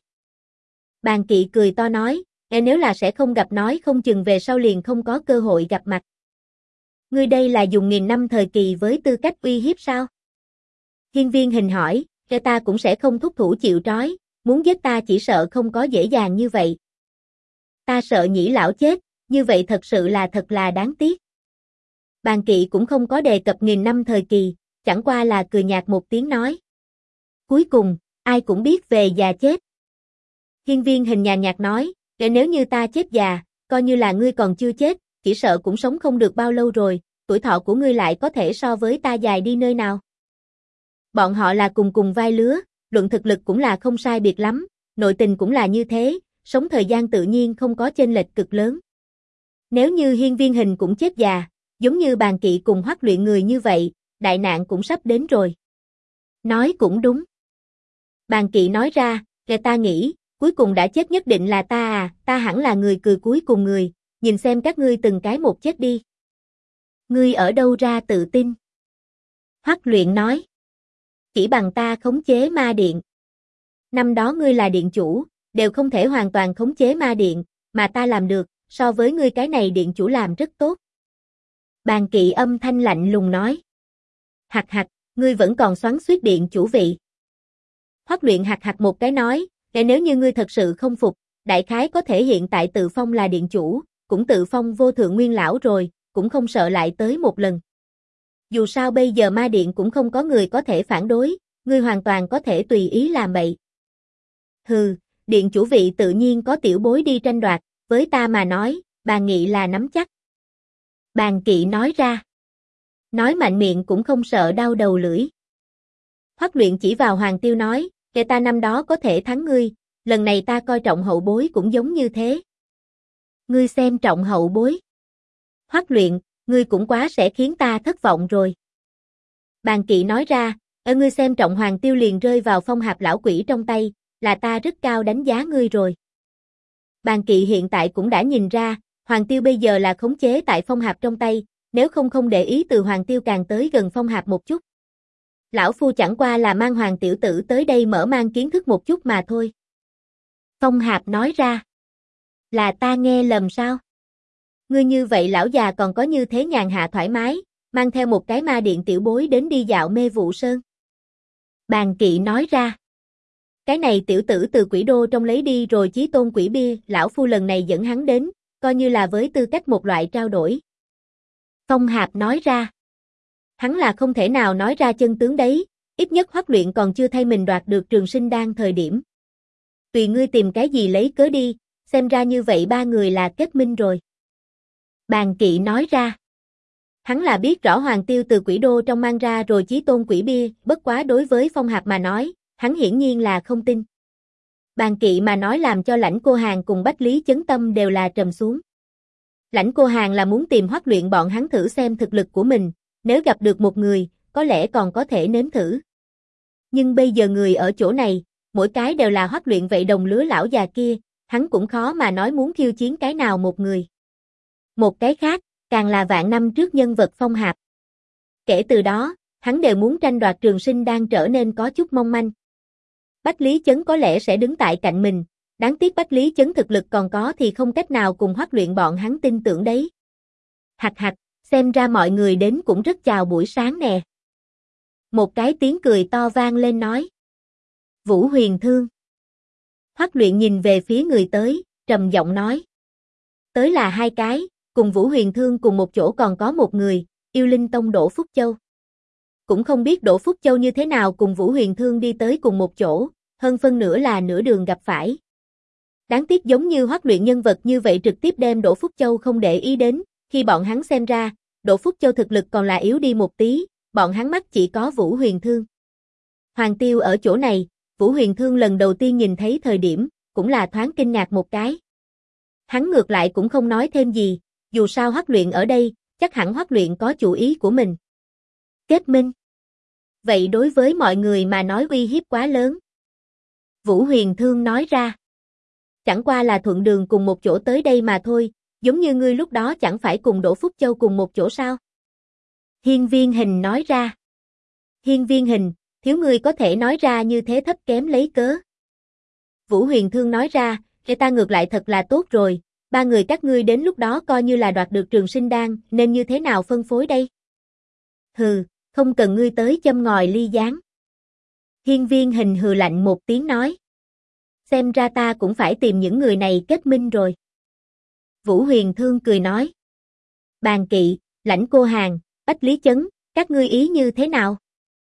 A: Bàn kỵ cười to nói, nếu là sẽ không gặp nói không chừng về sau liền không có cơ hội gặp mặt. Ngươi đây là dùng nghìn năm thời kỳ với tư cách uy hiếp sao? Hiên Viên Hình hỏi, ta cũng sẽ không thúc thủ chịu trói, muốn giết ta chỉ sợ không có dễ dàng như vậy. Ta sợ Nhĩ lão chết, như vậy thật sự là thật là đáng tiếc. Bàn kỵ cũng không có đề cập nghìn năm thời kỳ, chẳng qua là cười nhạt một tiếng nói. Cuối cùng, ai cũng biết về già chết. Hiên Viên Hình nhàn nhạt nói, nếu như ta chết già, coi như là ngươi còn chưa chết, chỉ sợ cũng sống không được bao lâu rồi, tuổi thọ của ngươi lại có thể so với ta dài đi nơi nào. Bọn họ là cùng vai lứa, luận thực lực cũng là không sai biệt lắm, nội tình cũng là như thế, sống thời gian tự nhiên không có chênh lệch cực lớn. Nếu như Hiên Viên Hình cũng chết già, giống như bàn kỵ cùng Hoắc Luyện người như vậy, đại nạn cũng sắp đến rồi. Nói cũng đúng. Bàn kỵ nói ra, ta nghĩ, cuối cùng đã chết nhất định là ta à, ta hẳn là người cười cuối cùng người, nhìn xem các ngươi từng cái một chết đi. Ngươi ở đâu ra tự tin? Hoắc Luyện nói. Chỉ bằng ta khống chế ma điện. Năm đó ngươi là điện chủ, đều không thể hoàn toàn khống chế ma điện, mà ta làm được, so với ngươi cái này điện chủ làm rất tốt. Bàn kỵ âm thanh lạnh lùng nói. Hạch hạch, ngươi vẫn còn xoắn xuýt điện chủ vị. Hoắc Luyện hạch hạch một cái nói, nếu như ngươi thật sự không phục, đại khái có thể hiện tại tự phong là điện chủ, cũng tự phong vô thượng nguyên lão rồi, cũng không sợ lại tới một lần. Dù sao bây giờ ma điện cũng không có người có thể phản đối, ngươi hoàn toàn có thể tùy ý làm bậy. Hừ, điện chủ vị tự nhiên có tiểu bối đi tranh đoạt, với ta mà nói, bàn nghị là nắm chắc. Bàn kỵ nói ra. Nói mạnh miệng cũng không sợ đau đầu lưỡi. Hoắc Luyện chỉ vào Hoàng Tiêu nói, ta năm đó có thể thắng ngươi, lần này ta coi trọng hậu bối cũng giống như thế. Ngươi xem trọng hậu bối. Hoắc Luyện, ngươi cũng quá sẽ khiến ta thất vọng rồi. Bàn kỵ nói ra, ngươi xem trọng Hoàng Tiêu liền rơi vào Phong Hạp lão quỷ trong tay, là ta rất cao đánh giá ngươi rồi. Bàn kỵ hiện tại cũng đã nhìn ra, Hoàng Tiêu bây giờ là khống chế tại Phong Hạp trong tay, nếu không để ý từ Hoàng Tiêu càng tới gần Phong Hạp một chút. Lão Phu chẳng qua là mang Hoàng tiểu tử tới đây mở mang kiến thức một chút mà thôi. Phong Hạp nói ra. Là ta nghe lầm sao? Ngươi như vậy lão già còn có như thế nhàn hạ thoải mái, mang theo một cái ma điện tiểu bối đến đi dạo mê vụ sơn. Bàn Kỵ nói ra. Cái này tiểu tử từ quỷ đô trong lấy đi rồi chí tôn quỷ bia, lão Phu lần này dẫn hắn đến, coi như là với tư cách một loại trao đổi. Phong Hạp nói ra. Hắn là không thể nào nói ra chân tướng đấy, ít nhất Hoắc Luyện còn chưa thay mình đoạt được Trường Sinh Đan thời điểm. Tùy ngươi tìm cái gì lấy cớ đi, xem ra như vậy ba người là kết minh rồi. Bàn Kỵ nói ra. Hắn là biết rõ Hoàng Tiêu từ quỷ đô trong mang ra rồi chí tôn quỷ bia, bất quá đối với Phong Hạp mà nói, hắn hiển nhiên là không tin. Bàn Kỵ mà nói làm cho Lãnh Cô Hàn cùng Bách Lý Chấn tâm đều là trầm xuống. Lãnh Cô Hàn là muốn tìm Hoắc Luyện bọn hắn thử xem thực lực của mình, nếu gặp được một người, có lẽ còn có thể nếm thử. Nhưng bây giờ người ở chỗ này, mỗi cái đều là Hoắc Luyện vậy đồng lứa lão già kia, hắn cũng khó mà nói muốn khiêu chiến cái nào một người. Một cái khác, càng là vạn năm trước nhân vật Phong Hạp. Kể từ đó, hắn đều muốn tranh đoạt Trường Sinh Đan trở nên có chút mong manh. Bách Lý Chấn có lẽ sẽ đứng tại cạnh mình, đáng tiếc Bách Lý Chấn thực lực còn có thì không cách nào cùng Hoắc Luyện bọn hắn tin tưởng đấy. Hạch hạch, xem ra mọi người đến cũng rất chào buổi sáng nè. Một cái tiếng cười to vang lên nói. Vũ Huyền Thương. Hoắc Luyện nhìn về phía người tới, trầm giọng nói. Tới là hai cái, cùng Vũ Huyền Thương cùng một chỗ còn có một người, Yêu Linh Tông Đỗ Phúc Châu. Cũng không biết Đỗ Phúc Châu như thế nào cùng Vũ Huyền Thương đi tới cùng một chỗ, hơn phân nửa là nửa đường gặp phải. Đáng tiếc giống như Hoắc Luyện nhân vật như vậy trực tiếp đem Đỗ Phúc Châu không để ý đến, khi bọn hắn xem ra, Đỗ Phúc Châu thực lực còn là yếu đi một tí, bọn hắn mắt chỉ có Vũ Huyền Thương. Hoàng Tiêu ở chỗ này, Vũ Huyền Thương lần đầu tiên nhìn thấy thời điểm, cũng là thoáng kinh ngạc một cái. Hắn ngược lại cũng không nói thêm gì, dù sao Hoắc Luyện ở đây, chắc hẳn Hoắc Luyện có chủ ý của mình. Kết minh. Vậy đối với mọi người mà nói uy hiếp quá lớn. Vũ Huyền Thương nói ra. Chẳng qua là thuận đường cùng một chỗ tới đây mà thôi, giống như ngươi lúc đó chẳng phải cùng Đỗ Phúc Châu cùng một chỗ sao? Hiên Viên Hình nói ra. Hiên Viên Hình, thiếu ngươi có thể nói ra như thế thấp kém lấy cớ. Vũ Huyền Thương nói ra, cái ta ngược lại thật là tốt rồi, ba người các ngươi đến lúc đó coi như là đoạt được Trường Sinh Đan, nên như thế nào phân phối đây? Hừ, không cần ngươi tới châm ngòi ly gián. Hiên Viên Hình hừ lạnh một tiếng nói. Xem ra ta cũng phải tìm những người này kết minh rồi. Vũ Huyền Thương cười nói. Bàn Kỵ, Lãnh Cô Hàn, Bách Lý Chấn, các ngươi ý như thế nào?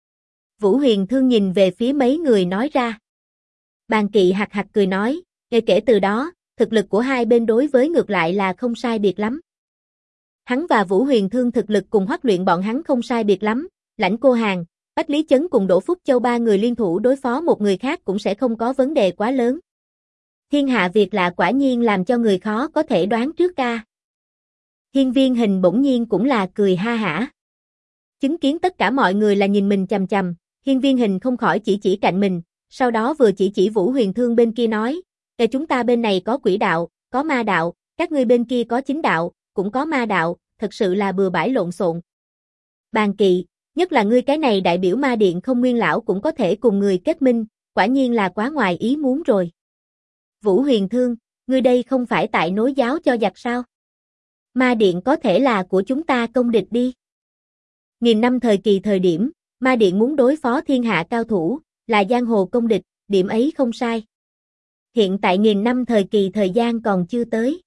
A: Vũ Huyền Thương nhìn về phía mấy người nói ra. Bàn Kỵ hạc hạc cười nói, kể từ đó, thực lực của hai bên đối với ngược lại là không sai biệt lắm. Hắn và Vũ Huyền Thương thực lực cùng Hoắc Luyện bọn hắn không sai biệt lắm, Lãnh Cô Hàn, Bách Lý Chấn cùng Đỗ Phúc Châu ba người liên thủ đối phó một người khác cũng sẽ không có vấn đề quá lớn. Thiên hạ việc lạ quả nhiên làm cho người khó có thể đoán trước ca. Hiên Viên Hình bỗng nhiên cũng là cười ha hả. Chứng kiến tất cả mọi người là nhìn mình chằm chằm, Hiên Viên Hình không khỏi chỉ cạnh mình, sau đó vừa chỉ Vũ Huyền Thương bên kia nói, chúng ta bên này có quỷ đạo, có ma đạo, các ngươi bên kia có chính đạo, cũng có ma đạo, thật sự là bừa bãi lộn xộn. Bàn Kỵ, nhất là ngươi cái này đại biểu ma điện không nguyên lão cũng có thể cùng người kết minh, quả nhiên là quá ngoài ý muốn rồi. Vũ Huyền Thương, ngươi đây không phải tại nối giáo cho giặc sao? Ma điện có thể là của chúng ta công địch đi. Nghìn năm thời kỳ thời điểm, ma điện muốn đối phó thiên hạ cao thủ, là giang hồ công địch, điểm ấy không sai. Hiện tại nghìn năm thời kỳ thời gian còn chưa tới.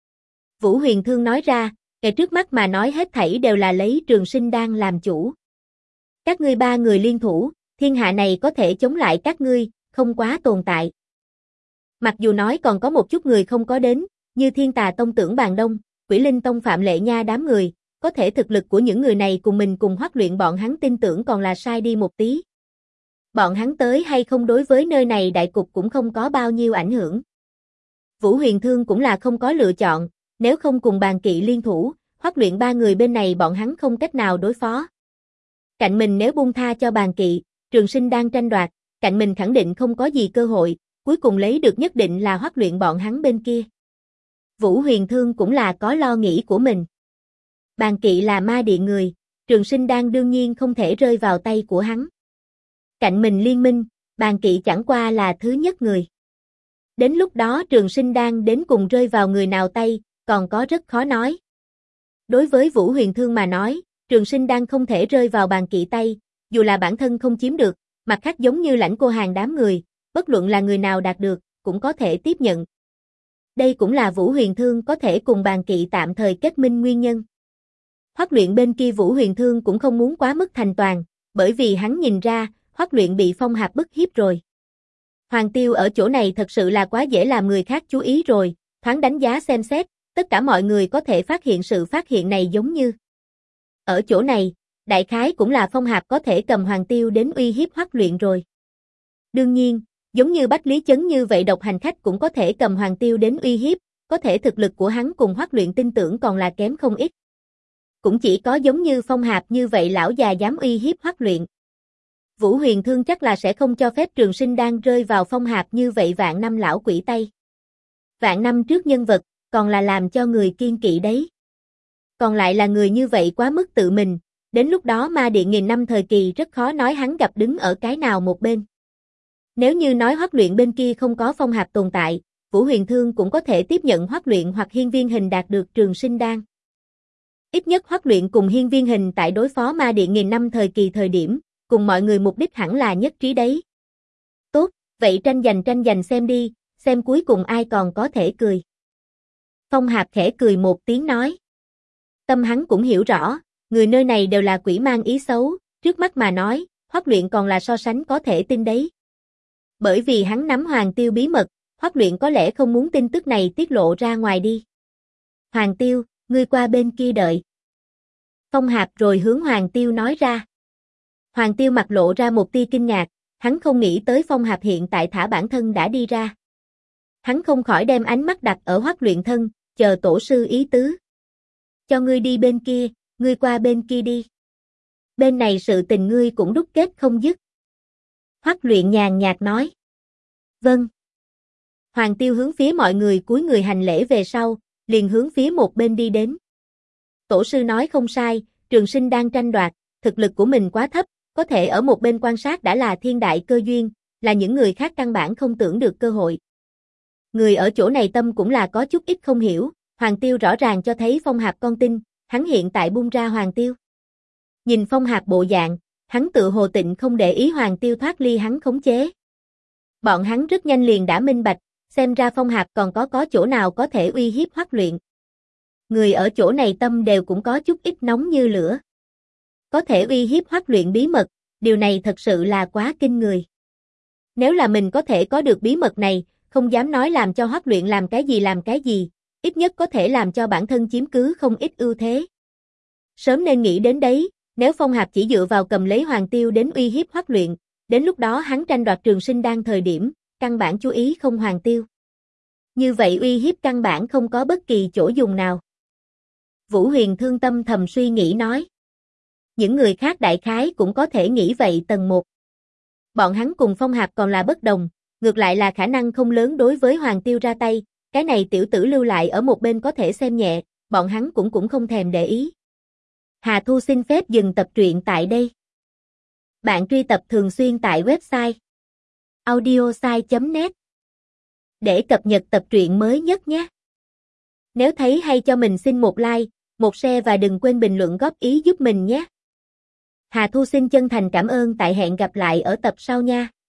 A: Vũ Huyền Thương nói ra, cái trước mắt mà nói hết thảy đều là lấy Trường Sinh Đan làm chủ. Các ngươi ba người liên thủ, thiên hạ này có thể chống lại các ngươi, không quá tồn tại. Mặc dù nói còn có một chút người không có đến, như Thiên Tà Tông Tưởng Bàn Đông, Quỷ Linh Tông Phạm Lệ Nha đám người, có thể thực lực của những người này cùng mình cùng Hoắc Luyện bọn hắn tin tưởng còn là sai đi một tí. Bọn hắn tới hay không đối với nơi này đại cục cũng không có bao nhiêu ảnh hưởng. Vũ Huyền Thương cũng là không có lựa chọn, nếu không cùng Bàn Kỵ liên thủ, Hoắc Luyện ba người bên này bọn hắn không cách nào đối phó. Cạnh mình nếu buông tha cho Bàn Kỵ, Trường Sinh đang tranh đoạt, cạnh mình khẳng định không có gì cơ hội, cuối cùng lấy được nhất định là Hoắc Luyện bọn hắn bên kia. Vũ Huyền Thương cũng là có lo nghĩ của mình. Bàn Kỵ là ma điện người, Trường Sinh Đan đương nhiên không thể rơi vào tay của hắn. cạnh mình liên minh, Bàn Kỵ chẳng qua là thứ nhất người. Đến lúc đó Trường Sinh Đan đến cùng rơi vào người nào tay, còn có rất khó nói. Đối với Vũ Huyền Thương mà nói, Trường Sinh Đan không thể rơi vào Bàn Kỵ tay, dù là bản thân không chiếm được, mặt khác giống như Lãnh Cô Hàn đám người, bất luận là người nào đạt được, cũng có thể tiếp nhận. Đây cũng là Vũ Huyền Thương có thể cùng Bàn Kỵ tạm thời kết minh nguyên nhân. Hoắc Luyện bên kia Vũ Huyền Thương cũng không muốn quá mức thành toàn, bởi vì hắn nhìn ra, Hoắc Luyện bị Phong Hạp bức hiếp rồi. Hoàng Tiêu ở chỗ này thật sự là quá dễ làm người khác chú ý rồi, thoáng đánh giá xem xét, tất cả mọi người có thể phát hiện sự phát hiện này giống như. Ở chỗ này, đại khái cũng là Phong Hạp có thể cầm Hoàng Tiêu đến uy hiếp Hoắc Luyện rồi. Đương nhiên, giống như Bách Lý Chấn như vậy độc hành khách cũng có thể cầm Hoàng Tiêu đến uy hiếp, có thể thực lực của hắn cùng Hoắc Luyện tin tưởng còn là kém không ít. Cũng chỉ có giống như Phong Hạp như vậy lão già dám uy hiếp Hoắc Luyện. Vũ Huyền Thương chắc là sẽ không cho phép Trường Sinh Đan rơi vào Phong Hạp như vậy vạn năm lão quỷ tay. Vạn năm trước nhân vật, còn là làm cho người kiên kỵ đấy. Còn lại là người như vậy quá mức tự mình, đến lúc đó Ma Điện nghìn năm thời kỳ rất khó nói hắn gặp đứng ở cái nào một bên. Nếu như nói Hoắc Luyện bên kia không có Phong Hạp tồn tại, Vũ Huyền Thương cũng có thể tiếp nhận Hoắc Luyện hoặc Hiên Viên Hình đạt được Trường Sinh Đan. Ít nhất Hoắc Luyện cùng Hiên Viên Hình tại đối phó Ma Điện nghìn năm thời kỳ thời điểm, cùng mọi người mục đích hẳn là nhất trí đấy. Tốt, vậy tranh giành xem đi, xem cuối cùng ai còn có thể cười. Phong Hạp khẽ cười một tiếng nói. Tâm hắn cũng hiểu rõ, người nơi này đều là quỷ mang ý xấu, trước mắt mà nói, Hoắc Luyện còn là so sánh có thể tin đấy. Bởi vì hắn nắm Hoàng Tiêu bí mật, Hoắc Luyện có lẽ không muốn tin tức này tiết lộ ra ngoài đi. Hoàng Tiêu, ngươi qua bên kia đợi. Phong Hạp rồi hướng Hoàng Tiêu nói ra. Hoàng Tiêu mặt lộ ra một tia kinh ngạc, hắn không nghĩ tới Phong Hạp hiện tại thả bản thân đã đi ra. Hắn không khỏi đem ánh mắt đặt ở Hoắc Luyện thân, chờ tổ sư ý tứ. Cho ngươi đi bên kia, ngươi qua bên kia đi. Bên này sự tình ngươi cũng đúc kết không dứt. Hoắc Luyện nhàn nhạt nói. Vâng. Hoàng Tiêu hướng phía mọi người cúi người hành lễ về sau, liền hướng phía một bên đi đến. Tổ sư nói không sai, Trường Sinh đang tranh đoạt, thực lực của mình quá thấp, có thể ở một bên quan sát đã là thiên đại cơ duyên, là những người khác căn bản không tưởng được cơ hội. Người ở chỗ này tâm cũng là có chút ít không hiểu, Hoàng Tiêu rõ ràng cho thấy Phong Hạp con tin, hắn hiện tại buông ra Hoàng Tiêu. Nhìn Phong Hạp bộ dạng, hắn tự hồ tịnh không để ý Hoàng Tiêu thoát ly hắn khống chế. Bọn hắn rất nhanh liền đã minh bạch, xem ra Phong Hạp còn có chỗ nào có thể uy hiếp Hoắc Luyện. Người ở chỗ này tâm đều cũng có chút ít nóng như lửa. Có thể uy hiếp Hoắc Luyện bí mật, điều này thật sự là quá kinh người. Nếu là mình có thể có được bí mật này, không dám nói làm cho Hoắc Luyện làm cái gì, ít nhất có thể làm cho bản thân chiếm cứ không ít ưu thế. Sớm nên nghĩ đến đấy, nếu Phong Hạp chỉ dựa vào cầm lấy Hoàng Tiêu đến uy hiếp Hoắc Luyện, đến lúc đó hắn tranh đoạt Trường Sinh Đan thời điểm, căn bản chú ý không Hoàng Tiêu. Như vậy uy hiếp căn bản không có bất kỳ chỗ dùng nào. Vũ Huyền Thương tâm thầm suy nghĩ nói. Những người khác đại khái cũng có thể nghĩ vậy tầng 1. Bọn hắn cùng Phong Hạp còn là bất đồng, ngược lại là khả năng không lớn đối với Hoàng Tiêu ra tay, cái này tiểu tử lưu lại ở một bên có thể xem nhẹ, bọn hắn cũng không thèm để ý. Hà Thu xin phép dừng tập truyện tại đây. Bạn truy tập thường xuyên tại website audiosai.net để cập nhật tập truyện mới nhất nhé. Nếu thấy hay cho mình xin một like, một share và đừng quên bình luận góp ý giúp mình nhé. Hà Thu xin chân thành cảm ơn, tại hẹn gặp lại ở tập sau nha.